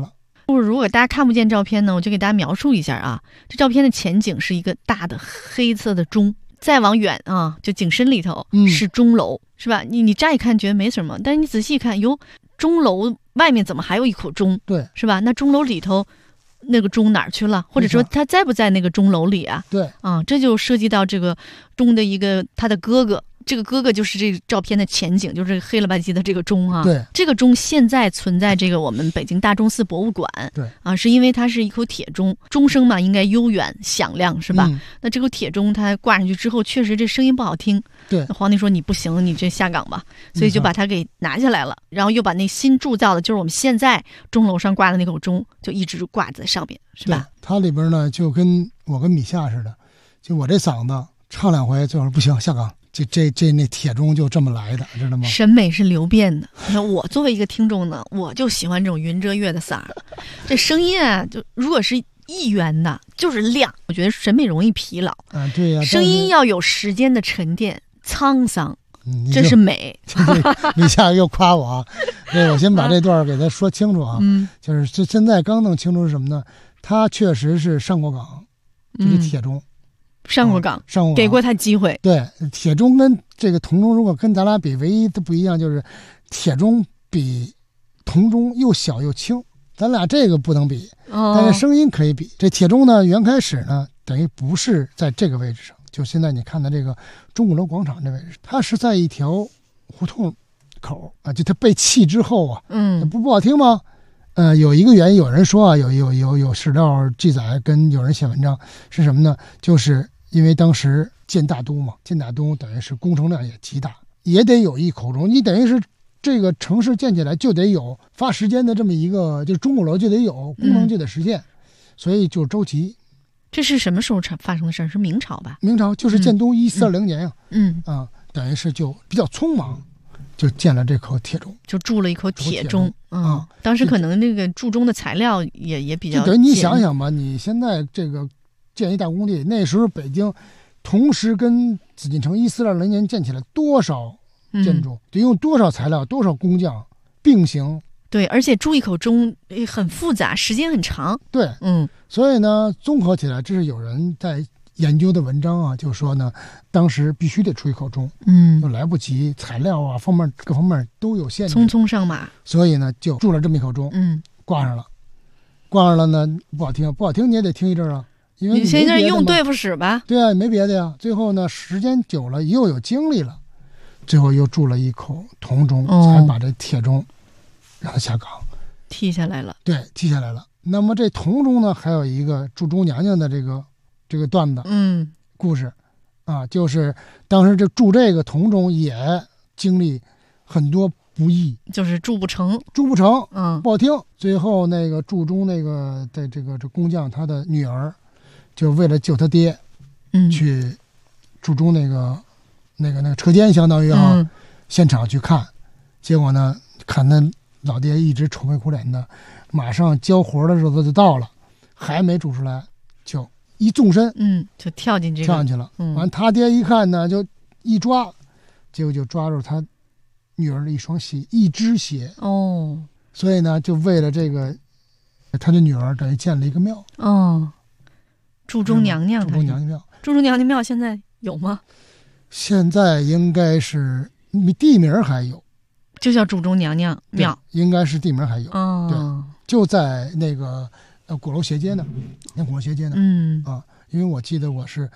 [SPEAKER 4] 如果大家看不见照片呢，我就给大家描述一下啊。这照片的前景是一个大的黑色的钟，再往远啊，就景深里头是钟楼，是吧？你乍一看觉得没什么，但是你仔细看，哟，钟楼外面怎么还有一口钟？
[SPEAKER 5] 对，
[SPEAKER 4] 是吧？那钟楼里头那个钟哪儿去了？或者说他在不在那个钟楼里啊？
[SPEAKER 5] 对，
[SPEAKER 4] 啊，这就涉及到这个钟的一个他的哥哥。这个哥哥就是这个照片的前景，就是黑了吧唧的这个钟啊。
[SPEAKER 5] 对，
[SPEAKER 4] 这个钟现在存在这个我们北京大钟寺博物馆。
[SPEAKER 5] 对
[SPEAKER 4] 啊，是因为它是一口铁钟，钟声嘛应该悠远响亮，是吧？那这口铁钟它挂上去之后，确实这声音不好听。
[SPEAKER 5] 对，
[SPEAKER 4] 皇帝说你不行，你这下岗吧，所以就把它给拿下来了，然后又把那新铸造的，就是我们现在钟楼上挂的那口钟，就一直挂在上面，是吧？
[SPEAKER 5] 它里边呢就跟我跟米夏似的，就我这嗓子唱2回，最后不行下岗。这那铁钟就这么来的，知道吗？
[SPEAKER 4] 审美是流变的。那我作为一个听众呢，我就喜欢这种云遮月的嗓儿，这声音啊，就如果是1元的，就是亮。我觉得审美容易疲劳。
[SPEAKER 5] 啊，对呀。
[SPEAKER 4] 声音要有时间的沉淀，沧桑，这是美。
[SPEAKER 5] 米夏又夸我啊！对，我先把这段给他说清楚啊。就是现在刚弄清楚是什么呢？他确实是上过岗，这个铁钟。
[SPEAKER 4] 上过岗，
[SPEAKER 5] 给
[SPEAKER 4] 过他机会。
[SPEAKER 5] 对，铁钟跟这个铜钟，如果跟咱俩比，唯一的不一样就是铁钟比铜钟又小又轻，咱俩这个不能比，但是声音可以比。这铁钟呢，原开始呢，等于不是在这个位置上，就现在你看的这个钟鼓楼广场这位置，它是在一条胡同口啊，就它被弃之后啊，不好听吗？有一个原因，有人说啊，有史料记载，跟有人写文章是什么呢？就是因为当时建大都嘛，建大都等于是工程量也极大，也得有一口钟，你等于是这个城市建起来就得有发时间的这么一个，就是钟鼓楼就得有功能就得实现，所以就着急。
[SPEAKER 4] 这是什么时候发生的事儿？是明朝吧？
[SPEAKER 5] 明朝就是建都1420年呀。等于是就比较匆忙。就建了这口铁钟，
[SPEAKER 4] 就铸了一口铁钟啊！当时可能那个铸钟的材料也比较。
[SPEAKER 5] 对，你想想吧，你现在这个建一大工地，那时候北京同时跟紫禁城1420年建起来多少建筑，得用多少材料、多少工匠并行。
[SPEAKER 4] 对，而且铸一口钟很复杂，时间很长。
[SPEAKER 5] 对，所以呢，综合起来，这是有人在研究的文章啊，就说呢，当时必须得出一口钟，又来不及，材料啊方面各方面都有限制，
[SPEAKER 4] 匆匆上马，
[SPEAKER 5] 所以呢就铸了这么一口钟，挂上了呢，不好听你也得听一阵啊，因为
[SPEAKER 4] 你现在用对付使吧，
[SPEAKER 5] 对啊，没别的呀。最后呢，时间久了又有精力了，最后又铸了一口铜钟，才把这铁钟让它下岗，
[SPEAKER 4] 踢下来了。
[SPEAKER 5] 对，踢下来了。那么这铜钟呢，还有一个铸钟娘娘的这个段子，故事，啊，就是当时铸这个铜钟也经历很多不易，
[SPEAKER 4] 就是铸不成，
[SPEAKER 5] 不好听。最后那个铸钟那个的这工匠，他的女儿就为了救他爹，去铸钟那个车间，相当于现场去看，结果呢，看他老爹一直愁眉苦脸的，马上交活的日子就到了，还没铸出来，就一纵身，
[SPEAKER 4] 就跳进去
[SPEAKER 5] 了。完，他爹一看呢，就一抓，结果就抓住他女儿的一只鞋。所以呢，就为了这个，他的女儿等于建了一个庙。
[SPEAKER 4] 铸钟娘娘
[SPEAKER 5] 庙，
[SPEAKER 4] 铸钟娘娘庙现在有吗？
[SPEAKER 5] 现在应该是地名还有，
[SPEAKER 4] 就叫铸钟娘娘庙，
[SPEAKER 5] 应该是地名还有。对，就在那个鼓楼斜街呢，鼓楼斜街呢。因为我记得我是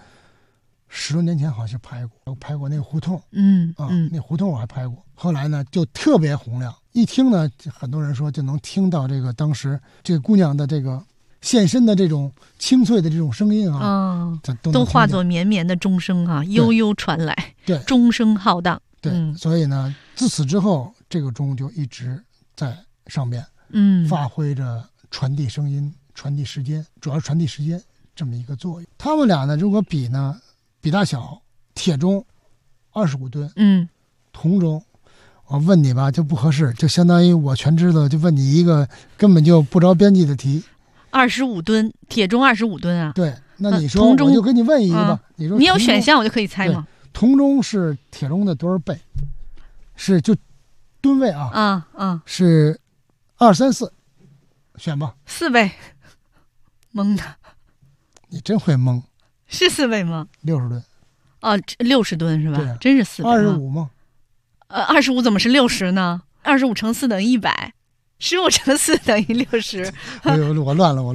[SPEAKER 5] 10多年前好像拍过那个胡同。那胡同我还拍过。后来呢，就特别洪亮，一听呢，很多人说就能听到这个当时这个姑娘的这个现身的这种清脆的这种声音啊，
[SPEAKER 4] 都化作绵绵的钟声啊，悠悠传来。
[SPEAKER 5] 对，
[SPEAKER 4] 钟声浩荡。
[SPEAKER 5] 对，所以呢，自此之后，这个钟就一直在上面，发挥着传递声音、传递时间，主要传递时间这么一个作用。他们俩呢，如果比大小，铁钟25吨，铜钟，我问你吧就不合适，就相当于我全知道，就问你一个根本就不着边际的题。
[SPEAKER 4] 25吨，铁钟25吨啊？
[SPEAKER 5] 对，那你说，我就跟你问一个吧，你说
[SPEAKER 4] 你有选项我就可以猜吗？
[SPEAKER 5] 铜钟是铁钟的多少倍？是就吨位啊？是2、3、4， 选吧。
[SPEAKER 4] 4倍，蒙的。
[SPEAKER 5] 你真会蒙。
[SPEAKER 4] 是4倍吗
[SPEAKER 5] ？60吨。
[SPEAKER 4] 哦，60吨是吧？
[SPEAKER 5] 对，
[SPEAKER 4] 真是4倍。
[SPEAKER 5] 25吗
[SPEAKER 4] ？25怎么是60呢？25乘4等于100，15乘4等于60。
[SPEAKER 5] 我乱了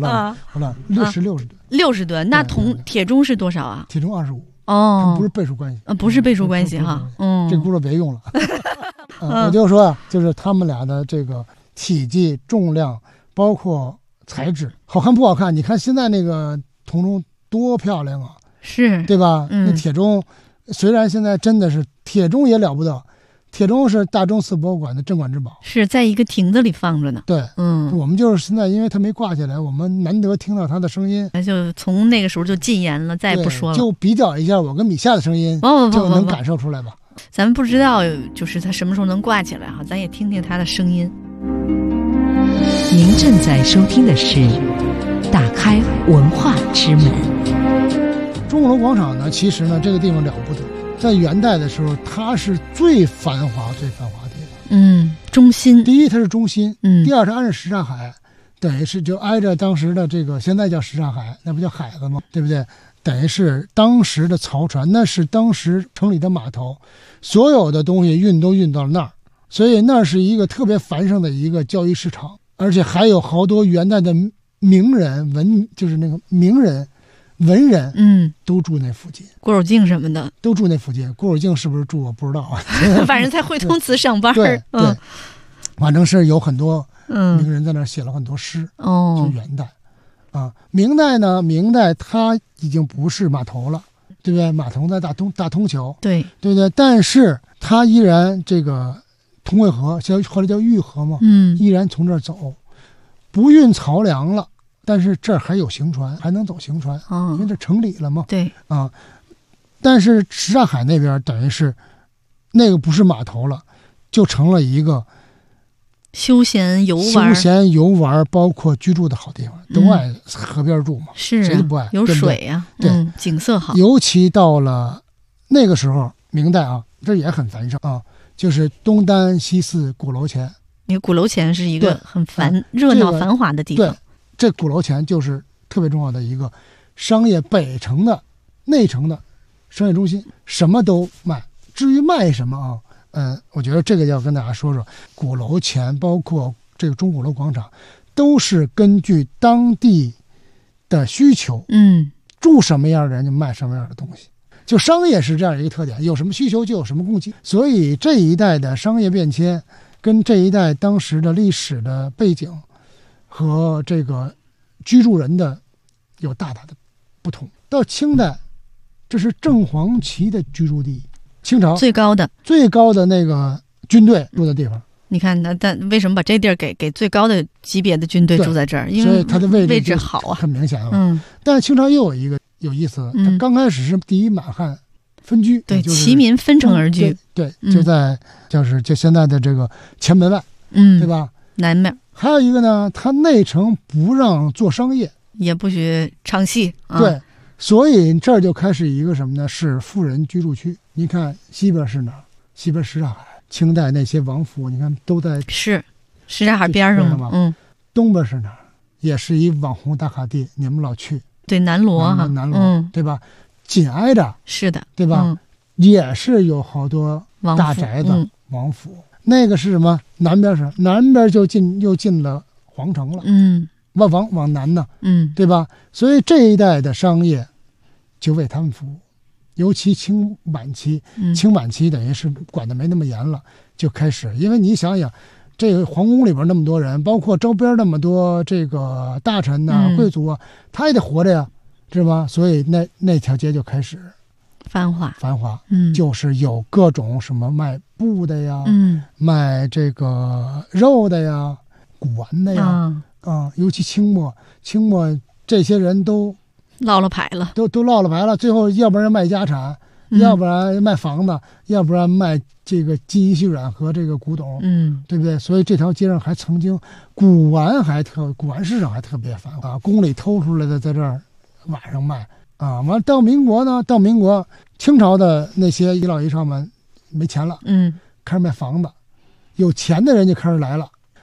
[SPEAKER 5] ，60吨。
[SPEAKER 4] 60吨，那铁钟是多少啊？
[SPEAKER 5] 铁钟25。
[SPEAKER 4] 哦，
[SPEAKER 5] 不是倍数关系
[SPEAKER 4] 不是倍数关系哈。
[SPEAKER 5] 这轱辘别用了。我就说，就是他们俩的这个体积、重量，包括材质，好看不好看？你看现在那个铜钟多漂亮啊，
[SPEAKER 4] 是
[SPEAKER 5] 对吧？那铁钟虽然现在真的是铁钟也了不得。铁钟是大钟寺博物馆的镇馆之宝，
[SPEAKER 4] 是在一个亭子里放着呢。
[SPEAKER 5] 对，我们就是现在，因为它没挂起来，我们难得听到它的声音，
[SPEAKER 4] 那就从那个时候就禁言了，再也不说了。
[SPEAKER 5] 就比较一下我跟米夏的声音，就能感受出来吧。
[SPEAKER 4] 咱们不知道，就是它什么时候能挂起来哈，咱也听听它的声音。
[SPEAKER 2] 您正在收听的是《打开文化之门》。
[SPEAKER 5] 钟鼓楼广场呢，其实呢，这个地方了不得。在元代的时候，它是最繁华的地方。
[SPEAKER 4] 中心。
[SPEAKER 5] 第一，它是中心。第二，它挨着什刹海，等于是就挨着当时的这个现在叫什刹海，那不叫海子吗？对不对？等于是当时的漕船，那是当时城里的码头，所有的东西都运到了那儿，所以那是一个特别繁盛的一个交易市场，而且还有好多元代的名人就是那个名人。文人都住那附近，
[SPEAKER 4] 郭守敬什么的
[SPEAKER 5] 都住那附近。郭守敬是不是住我不知道啊，
[SPEAKER 4] 反正在汇通祠上班。
[SPEAKER 5] 对，反正是有很多名人在那儿写了很多诗。就元代啊，明代呢？明代它已经不是码头了，对不对？码头在大通桥，
[SPEAKER 4] 对
[SPEAKER 5] 不对？但是它依然这个通惠河，后来叫御河嘛，依然从这儿走，不运漕粮了。但是这儿还有行船，还能走行船，因为这城里了嘛。
[SPEAKER 4] 对
[SPEAKER 5] 啊，但是什刹海那边等于是那个不是码头了，就成了一个
[SPEAKER 4] 休闲游
[SPEAKER 5] 玩，包括居住的好地方，都爱河边住嘛。
[SPEAKER 4] 是
[SPEAKER 5] 谁都不爱？
[SPEAKER 4] 有水呀，
[SPEAKER 5] 对，
[SPEAKER 4] 景色好。
[SPEAKER 5] 尤其到了那个时候，明代啊，这也很繁盛啊，就是东单西四鼓楼前。
[SPEAKER 4] 你鼓楼前是一个很热闹繁华的地方。
[SPEAKER 5] 对。这鼓楼前就是特别重要的一个商业北城的内城的商业中心，什么都卖。至于卖什么啊，我觉得这个要跟大家说说。鼓楼前包括这个钟鼓楼广场，都是根据当地的需求，住什么样的人就卖什么样的东西。就商业是这样一个特点，有什么需求就有什么供给。所以这一代的商业变迁跟这一代当时的历史的背景和这个居住人的有大大的不同。到清代，这是正黄旗的居住地，清朝
[SPEAKER 4] 最高的
[SPEAKER 5] 那个军队住的地方。
[SPEAKER 4] 你看，但为什么把这地儿给最高的级别的军队住在这儿？因为
[SPEAKER 5] 它的位置
[SPEAKER 4] 好啊，
[SPEAKER 5] 很明显啊。但是清朝又有一个有意思的，它刚开始是第一满汉分居，
[SPEAKER 4] 对，齐民分城而居，
[SPEAKER 5] 对，就在就现在的这个前门外，对吧？
[SPEAKER 4] 南面。
[SPEAKER 5] 还有一个呢，它内城不让做商业，
[SPEAKER 4] 也不许唱戏，
[SPEAKER 5] 对，所以这儿就开始一个什么呢？是富人居住区。你看西边是哪儿？西边什刹海，清代那些王府，你看都在
[SPEAKER 4] 是什刹海边上嘛。
[SPEAKER 5] 东边是哪儿？也是一网红打卡地，你们老去。
[SPEAKER 4] 对，南锣哈，
[SPEAKER 5] 南锣，对吧？紧挨着，
[SPEAKER 4] 是的，
[SPEAKER 5] 对吧？也是有好多大宅子、王府。那个是什么？南边又进了皇城了，往南呢，对吧？所以这一代的商业就为他们服务，尤其清晚期等于是管得没那么严了，就开始，因为你想想，这个皇宫里边那么多人，包括周边那么多这个大臣呐、贵族啊，他也得活着呀，是吧？所以那条街就开始
[SPEAKER 4] 繁华，
[SPEAKER 5] 就是有各种什么卖布的呀，卖这个肉的呀，古玩的呀，尤其清末这些人都
[SPEAKER 4] 落了牌了，
[SPEAKER 5] 都落了牌了。最后要不然卖家产，要不然卖房子，要不然卖这个金银细软和这个古董，对不对？所以这条街上还曾经古玩市场还特别繁华，宫里偷出来的在这儿晚上卖。完到民国呢，清朝的那些遗老遗少们没钱了，开始卖房子，有钱的人就开始来了，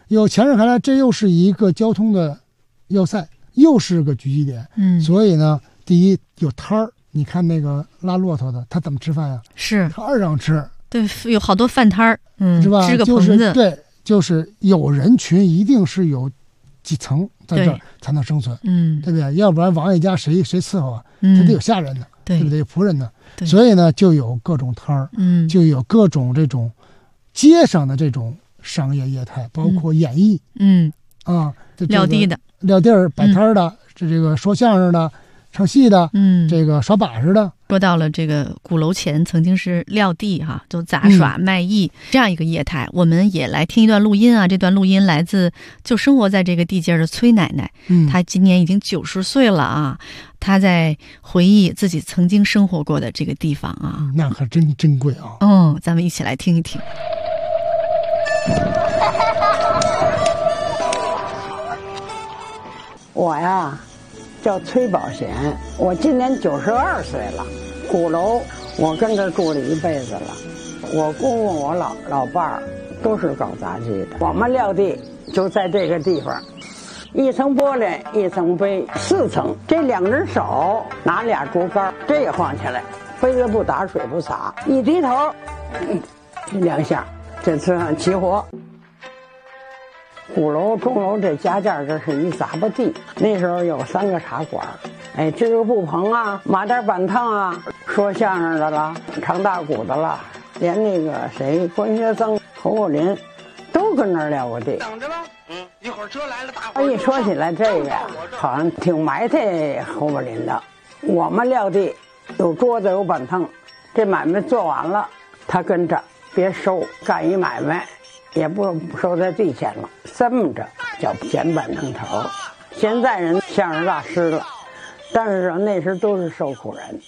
[SPEAKER 5] 有前日看来，这又是一个交通的要塞，又是个聚集点。所以呢，第一有摊儿，你看那个拉骆驼的，他怎么吃饭呀？
[SPEAKER 4] 是
[SPEAKER 5] 摊儿上吃。
[SPEAKER 4] 对，有好多饭摊儿，
[SPEAKER 5] 是吧？
[SPEAKER 4] 支个棚子，
[SPEAKER 5] 对，就是有人群，一定是有几层在这儿才能生存，对不对？要不然王爷家谁伺候啊？他得有下人呢，对不对？有仆人呢，所以呢，就有各种摊儿，就有各种这种街上的这种商业业态，包括演艺，
[SPEAKER 4] 撂地的、
[SPEAKER 5] 撂地儿摆摊儿的，这个说相声的、唱戏的，这个耍把式的。
[SPEAKER 4] 说到了这个鼓楼前曾经是撂地哈，就杂耍卖艺这样一个业态，我们也来听一段录音啊。这段录音来自就生活在这个地界的崔奶奶，她今年已经90岁了啊，她在回忆自己曾经生活过的这个地方啊，
[SPEAKER 5] 那可真珍贵啊。
[SPEAKER 4] 咱们一起来听一听。
[SPEAKER 16] 我呀叫崔宝贤，我今年92岁了。鼓楼我跟这住了一辈子了，我公公我老伴儿都是搞杂技的。我们撂地就在这个地方，一层玻璃一层杯，4层，这2只手拿俩竹竿，这也晃起来，杯子不打水不洒，一低头2下，这算齐活。鼓楼、钟楼这家架这是一杂巴地，那时候有3个茶馆，支个布棚啊，码点板凳啊，说相声的啦，唱大鼓的啦，连那个谁关学增、侯宝林都跟那儿撂过地。等着吧，一会儿车来了，大伙。一说起来这个呀，好像挺埋汰侯宝林的。我们撂地有桌子有板凳，这买卖做完了，他跟着别收，干一买卖。也不收他地钱了，这么着叫捡板凳头。现在人相声大师了，但是那时都是受苦人。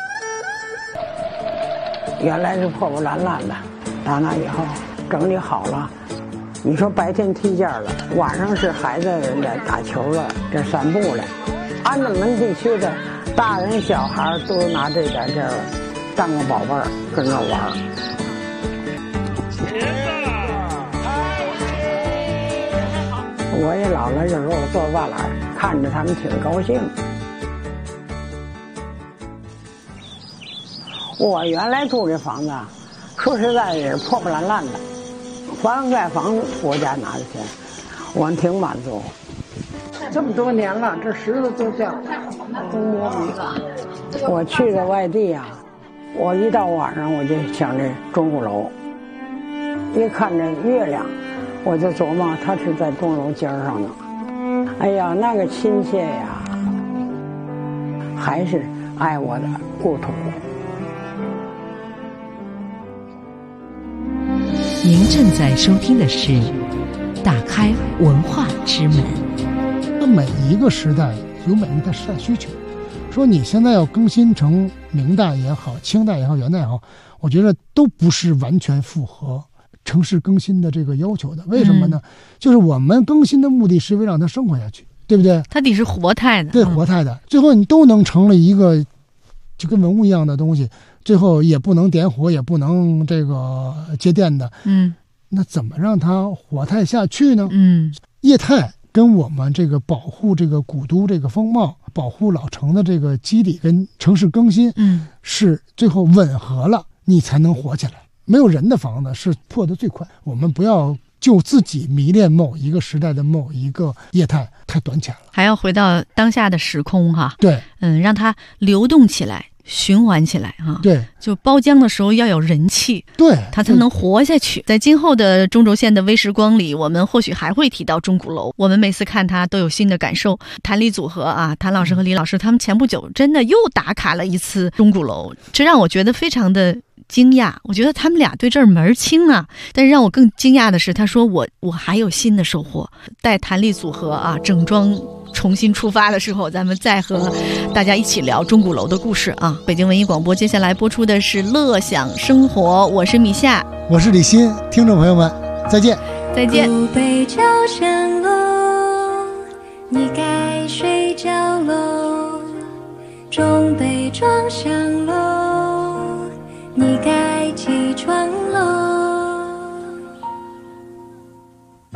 [SPEAKER 16] 原来是破破烂烂的，打那以后整理好了，你说白天踢毽了，晚上是孩子来打球了，这散步了。安定门地区的大人小孩都拿这点地儿当个宝贝儿，跟那玩。我也老了，有时候我坐栅栏看着他们挺高兴。我原来住这房子，说实在也是破破烂烂的，翻盖房子国家拿的钱，我挺满足。这么多年了，这石头都掉，都摸不着。我去了外地啊，我一到晚上我就想这钟鼓楼，一看这月亮。我就琢磨他是在钟楼尖上呢，哎呀，那个亲切呀，还是爱我的故土。
[SPEAKER 2] 您正在收听的是《打开文化之门》。
[SPEAKER 5] 那每一个时代有每一个时代需求，说你现在要更新成明代也好，清代也好，元代也好，我觉得都不是完全符合城市更新的这个要求的。为什么呢？就是我们更新的目的是为了让它生活下去，对不对？
[SPEAKER 4] 它得是活态的，
[SPEAKER 5] 对，活态的。最后你都能成了一个就跟文物一样的东西，最后也不能点火，也不能这个接电的，那怎么让它活态下去呢？业态跟我们这个保护这个古都这个风貌，保护老城的这个基底跟城市更新，是最后吻合了，你才能活起来。没有人的房子是破得最快。我们不要就自己迷恋某一个时代的某一个业态，太短浅了，
[SPEAKER 4] 还要回到当下的时空哈。
[SPEAKER 5] 对，
[SPEAKER 4] 让它流动起来，循环起来哈。
[SPEAKER 5] 对，
[SPEAKER 4] 就包浆的时候要有人气，
[SPEAKER 5] 对，
[SPEAKER 4] 它才能活下去。在今后的中轴线的微时光里，我们或许还会提到钟鼓楼。我们每次看它都有新的感受。谭李组合啊，谭老师和李老师他们前不久真的又打卡了一次钟鼓楼，这让我觉得非常的惊讶。我觉得他们俩对这儿门儿清啊，但是让我更惊讶的是，他说我还有新的收获。待谭李组合啊整装重新出发的时候，咱们再和大家一起聊钟鼓楼的故事啊。北京文艺广播接下来播出的是乐享生活，我是米夏，
[SPEAKER 5] 我是李欣，听众朋友们再见。
[SPEAKER 4] 再见。
[SPEAKER 3] 古北朝上楼，你该睡觉喽。中北庄上楼，你该起床喽。
[SPEAKER 6] 我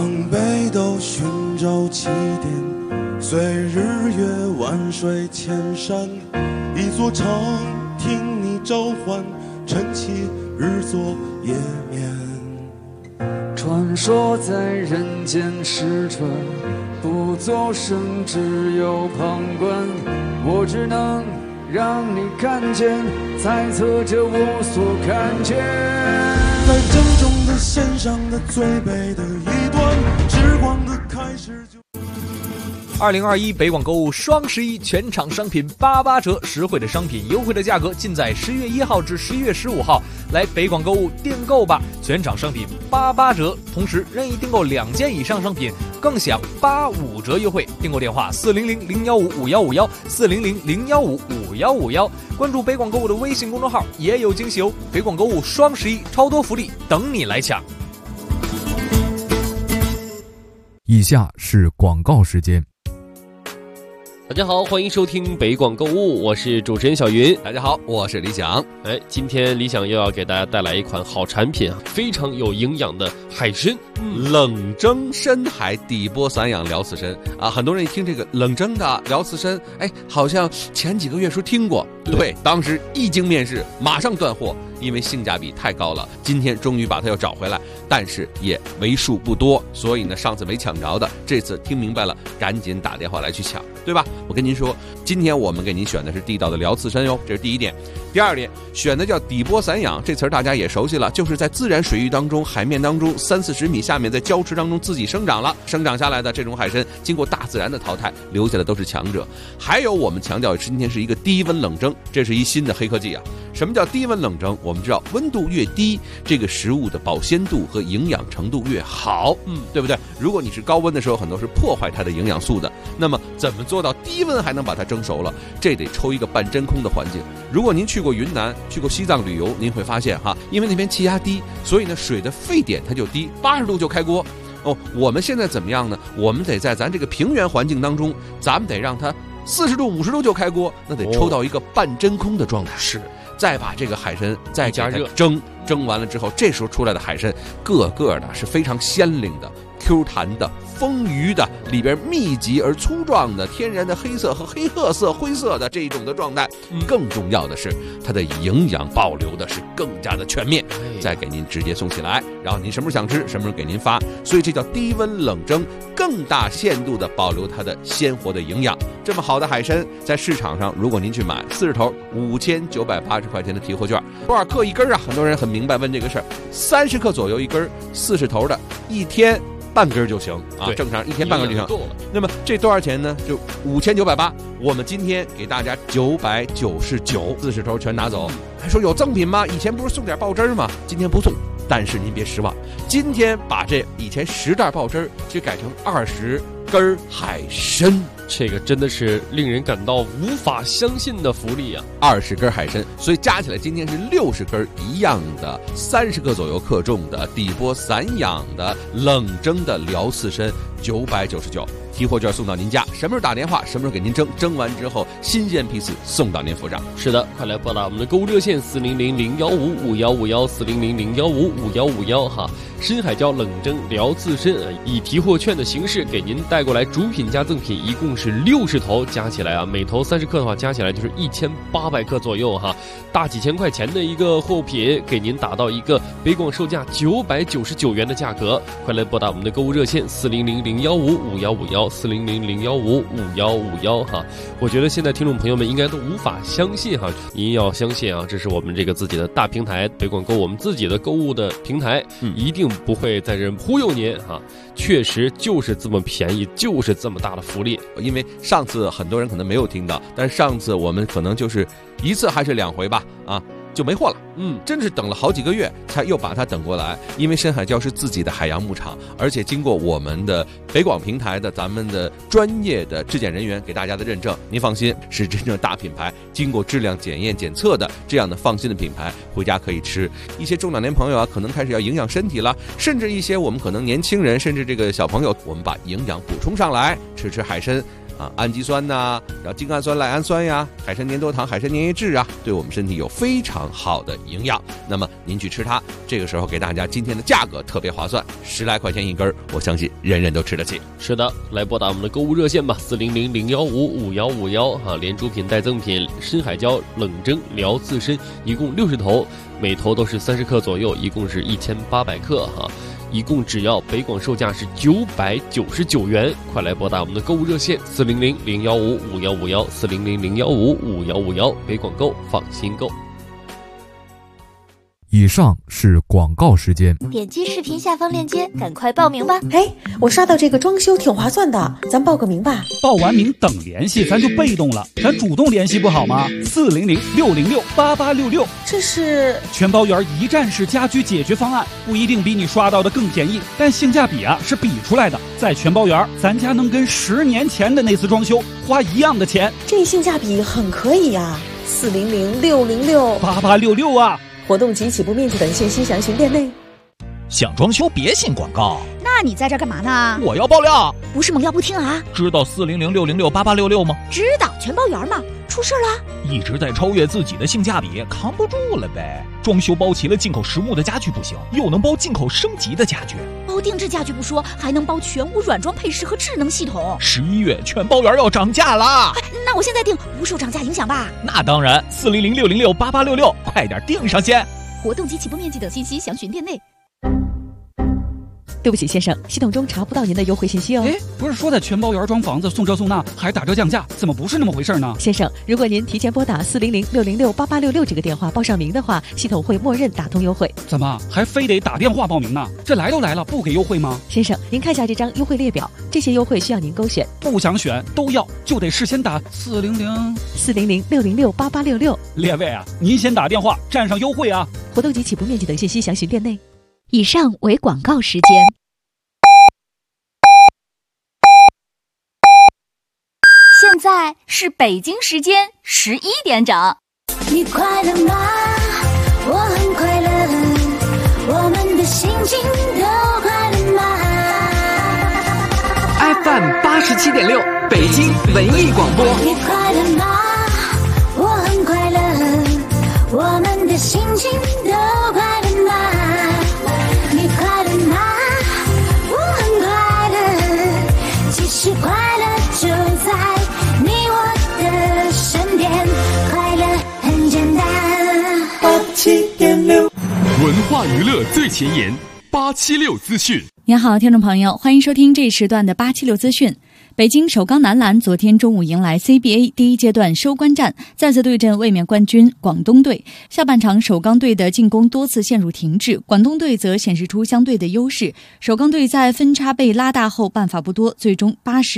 [SPEAKER 6] 江北都寻找起点，随日月万水千山，一座长听你召唤，晨起日作夜眠。
[SPEAKER 7] 传说在人间失传，不作声，只有旁观。我只能让你看见，猜测着我所看见。
[SPEAKER 6] 在正中的线上的最北的一端，时光的开始就。
[SPEAKER 11] 2021北广购物双11全场商品88折，实惠的商品，优惠的价格，尽在10月1号至11月15号来北广购物订购吧！全场商品88折，同时任意订购2件以上商品更享85折优惠。订购电话400-015-5151，400-015-5151。关注北广购物的微信公众号，也有惊喜哦！北广购物双11超多福利等你来抢。
[SPEAKER 17] 以下是广告时间。
[SPEAKER 18] 大家好，欢迎收听北广购物，我是主持人小云。
[SPEAKER 19] 大家好，我是李想。
[SPEAKER 18] 今天李想又要给大家带来一款好产品啊，非常有营养的海参，
[SPEAKER 19] 冷蒸深海底波散养辽刺参啊。很多人一听这个冷蒸的辽刺参，好像前几个月说听过，对，当时一经面世，马上断货，因为性价比太高了。今天终于把它又找回来，但是也为数不多，所以呢，上次没抢着的，这次听明白了，赶紧打电话来去抢，对吧？我跟您说，今天我们给您选的是地道的辽刺参哟，这是第一点。第二点，选的叫底波散养，这词儿大家也熟悉了，就是在自然水域当中、海面当中30-40米下面，在礁池当中自己生长下来的这种海参，经过大自然的淘汰，留下的都是强者。还有我们强调今天是一个低温冷蒸，这是一新的黑科技啊。什么叫低温冷蒸？我们知道温度越低，这个食物的保鲜度和营养程度越好，对不对？如果你是高温的时候，很多是破坏它的营养素的。那么怎么做到低温还能把它蒸熟了？这得抽一个半真空的环境。如果您去过云南、去过西藏旅游，您会发现因为那边气压低，所以呢水的沸点它就低，80度就开锅。我们现在怎么样呢？我们得在咱这个平原环境当中，咱们得让它40度、50度就开锅，那得抽到一个半真空的状态。
[SPEAKER 18] 是。
[SPEAKER 19] 再把这个海参再加热蒸完了之后，这时候出来的海参个个的是非常鲜灵的、Q 弹的、丰腴的，里边密集而粗壮的天然的黑色和黑褐色、灰色的这一种的状态。更重要的是，它的营养保留的是更加的全面，再给您直接送起来，然后您什么时候想吃，什么时候给您发。所以这叫低温冷蒸，更大限度的保留它的鲜活的营养。这么好的海参，在市场上，如果您去买40头，5980块钱的提货券，多少克一根啊？很多人很明白问这个事儿，30克左右一根，40头的，一天半根就行啊，正常一天半根就行。那么这多少钱呢？就5980，我们今天给大家999，40头全拿走。还说有赠品吗？以前不是送点爆汁吗？今天不送，但是您别失望，今天把这以前10袋爆汁就改成20根海参。
[SPEAKER 18] 这个真的是令人感到无法相信的福利啊
[SPEAKER 19] ！20根海参，所以加起来今天是60根一样的，30克左右克重的底波散养的冷蒸的辽刺参，999。提货券送到您家，什么时候打电话，什么时候给您蒸完之后，新鲜批次送到您府上。
[SPEAKER 18] 是的，快来拨打我们的购物热线400-015-5151，400-015-5151哈。深海椒冷蒸辽刺参以提货券的形式给您带过来，主品加赠品一共是60头，加起来每头30克的话，加起来就是1800克左右哈。大几千块钱的一个货品，给您打到一个北广售价999元的价格。快来拨打我们的购物热线400-015-5151，400-015-5151哈。我觉得现在听众朋友们应该都无法相信哈，您要相信啊，这是我们这个自己的大平台北广购，我们自己的购物的平台，一定不会在这忽悠您哈。确实就是这么便宜，就是这么大的福利。
[SPEAKER 19] 因为上次很多人可能没有听到，但是上次我们可能就是1次还是2回吧就没货了。真是等了好几个月才又把它等过来。因为深海礁是自己的海洋牧场，而且经过我们的北广平台的咱们的专业的质检人员给大家的认证，您放心，是真正大品牌，经过质量检验检测的这样的放心的品牌，回家可以吃。一些中老年朋友可能开始要营养身体了，甚至一些我们可能年轻人，甚至这个小朋友，我们把营养补充上来，吃海参氨基酸呐，然后精氨酸、赖氨酸呀，海参粘多糖、海参粘液质啊，对我们身体有非常好的营养。那么您去吃它，这个时候给大家今天的价格特别划算，10来块钱一根，我相信人人都吃得起。
[SPEAKER 18] 是的，来拨打我们的购物热线吧，400-015-5151哈，连主品带赠品深海椒冷蒸疗刺参，一共60头，每头都是30克左右，一共是1800克哈。一共只要北广售价是999元，快来拨打我们的购物热线400-015-5151，400-015-5151，北广购，放心购。
[SPEAKER 17] 以上是广告时间。
[SPEAKER 10] 点击视频下方链接，赶快报名吧！
[SPEAKER 20] 哎，我刷到这个装修挺划算的，咱报个名吧。
[SPEAKER 12] 报完名等联系，咱就被动了，咱主动联系不好吗？400-606-8866，
[SPEAKER 20] 这是
[SPEAKER 12] 全包圆一站式家居解决方案，不一定比你刷到的更便宜，但性价比是比出来的。在全包圆，咱家能跟10年前的那次装修花一样的钱，
[SPEAKER 20] 这性价比很可以呀！400-606-8866
[SPEAKER 12] 啊！
[SPEAKER 20] 活动及起步面积等信息详询店内。
[SPEAKER 11] 想装修别信广告，
[SPEAKER 10] 那你在这干嘛呢？
[SPEAKER 11] 我要爆料，
[SPEAKER 10] 不是猛料不听啊！
[SPEAKER 11] 知道400-606-8866吗？
[SPEAKER 10] 知道，全包圆嘛。出事了？
[SPEAKER 11] 一直在超越自己的性价比，扛不住了呗。装修包齐了进口实木的家具不行，又能包进口升级的家具。
[SPEAKER 10] 包定制家具不说，还能包全屋软装配饰和智能系统。
[SPEAKER 11] 11月全包圆要涨价啦！
[SPEAKER 10] 那我现在订不受涨价影响吧？
[SPEAKER 11] 那当然，400-606-8866，快点订上先。
[SPEAKER 10] 活动及起步面积等信息详询店内。
[SPEAKER 2] 对不起，先生，系统中查不到您的优惠信息哦。
[SPEAKER 12] 不是说在全包圆装房子送这送那还打折降价，怎么不是那么回事呢？
[SPEAKER 2] 先生，如果您提前拨打400-606-8866这个电话报上名的话，系统会默认打通优惠。
[SPEAKER 12] 怎么还非得打电话报名呢？这来都来了，不给优惠吗？
[SPEAKER 2] 先生，您看下这张优惠列表，这些优惠需要您勾选。
[SPEAKER 12] 不想选都要，就得事先打
[SPEAKER 2] 400-606-8866。
[SPEAKER 12] 列位啊，您先打电话占上优惠啊！
[SPEAKER 2] 活动及起步面积等信息详询店内。
[SPEAKER 10] 以上为广告时间。现在是北京时间11点整。
[SPEAKER 3] 你快乐吗？我很快乐，我们的心情都快乐吗
[SPEAKER 15] ？FM 87.6，北京文艺广播。
[SPEAKER 3] 你快乐吗？我很快乐，我们的心情都快乐吗？你快乐吗？我很快乐，其实快乐就在你我的身边，快乐很简单。87.6，
[SPEAKER 1] 文化娱乐最前沿，876资讯。
[SPEAKER 21] 您好，听众朋友，欢迎收听这一时段的876资讯。北京首钢男篮昨天中午迎来 CBA 第一阶段收官战，再次对阵卫冕冠军广东队。下半场首钢队的进攻多次陷入停滞，广东队则显示出相对的优势。首钢队在分差被拉大后办法不多，最终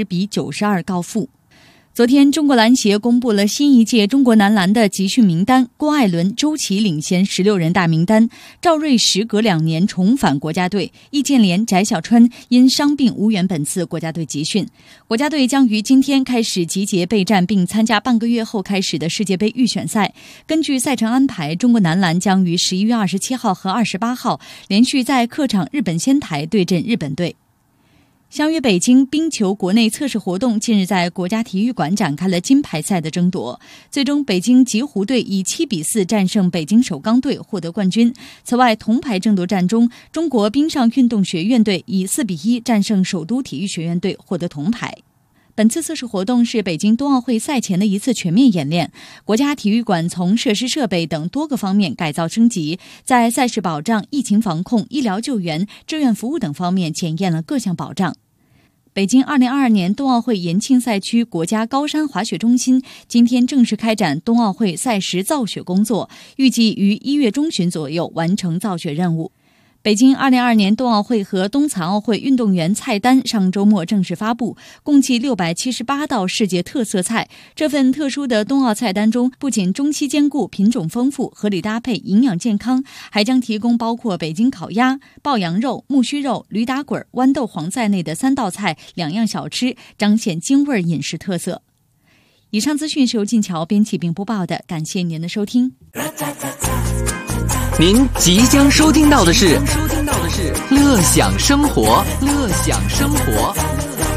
[SPEAKER 21] 80-92告负。昨天，中国篮协公布了新一届中国男篮的集训名单，郭艾伦、周琦领衔16人大名单，赵睿时隔2年重返国家队，易建联、翟小川因伤病无缘本次国家队集训。国家队将于今天开始集结备战，并参加半个月后开始的世界杯预选赛。根据赛程安排，中国男篮将于11月27号和28号连续在客场日本仙台对阵日本队。相约北京冰球国内测试活动近日在国家体育馆展开了金牌赛的争夺，最终北京极湖队以7-4战胜北京首钢队获得冠军。此外，铜牌争夺战中，中国冰上运动学院队以4-1战胜首都体育学院队获得铜牌。本次测试活动是北京冬奥会赛前的一次全面演练，国家体育馆从设施设备等多个方面改造升级，在赛事保障、疫情防控、医疗救援、志愿服务等方面检验了各项保障。北京2022年冬奥会延庆赛区国家高山滑雪中心今天正式开展冬奥会赛时造雪工作，预计于1月中旬左右完成造雪任务。北京2022年冬奥会和冬残奥会运动员菜单上周末正式发布，共计678道世界特色菜。这份特殊的冬奥菜单中，不仅中西兼顾、品种丰富、合理搭配、营养健康，还将提供包括北京烤鸭、爆羊肉、木须肉、驴打滚、豌豆黄在内的3道菜2样小吃，彰显京味饮食特色。以上资讯是由晋桥编辑并播报的，感谢您的收听。
[SPEAKER 15] 您即将收听到的是乐享生活，乐享生活。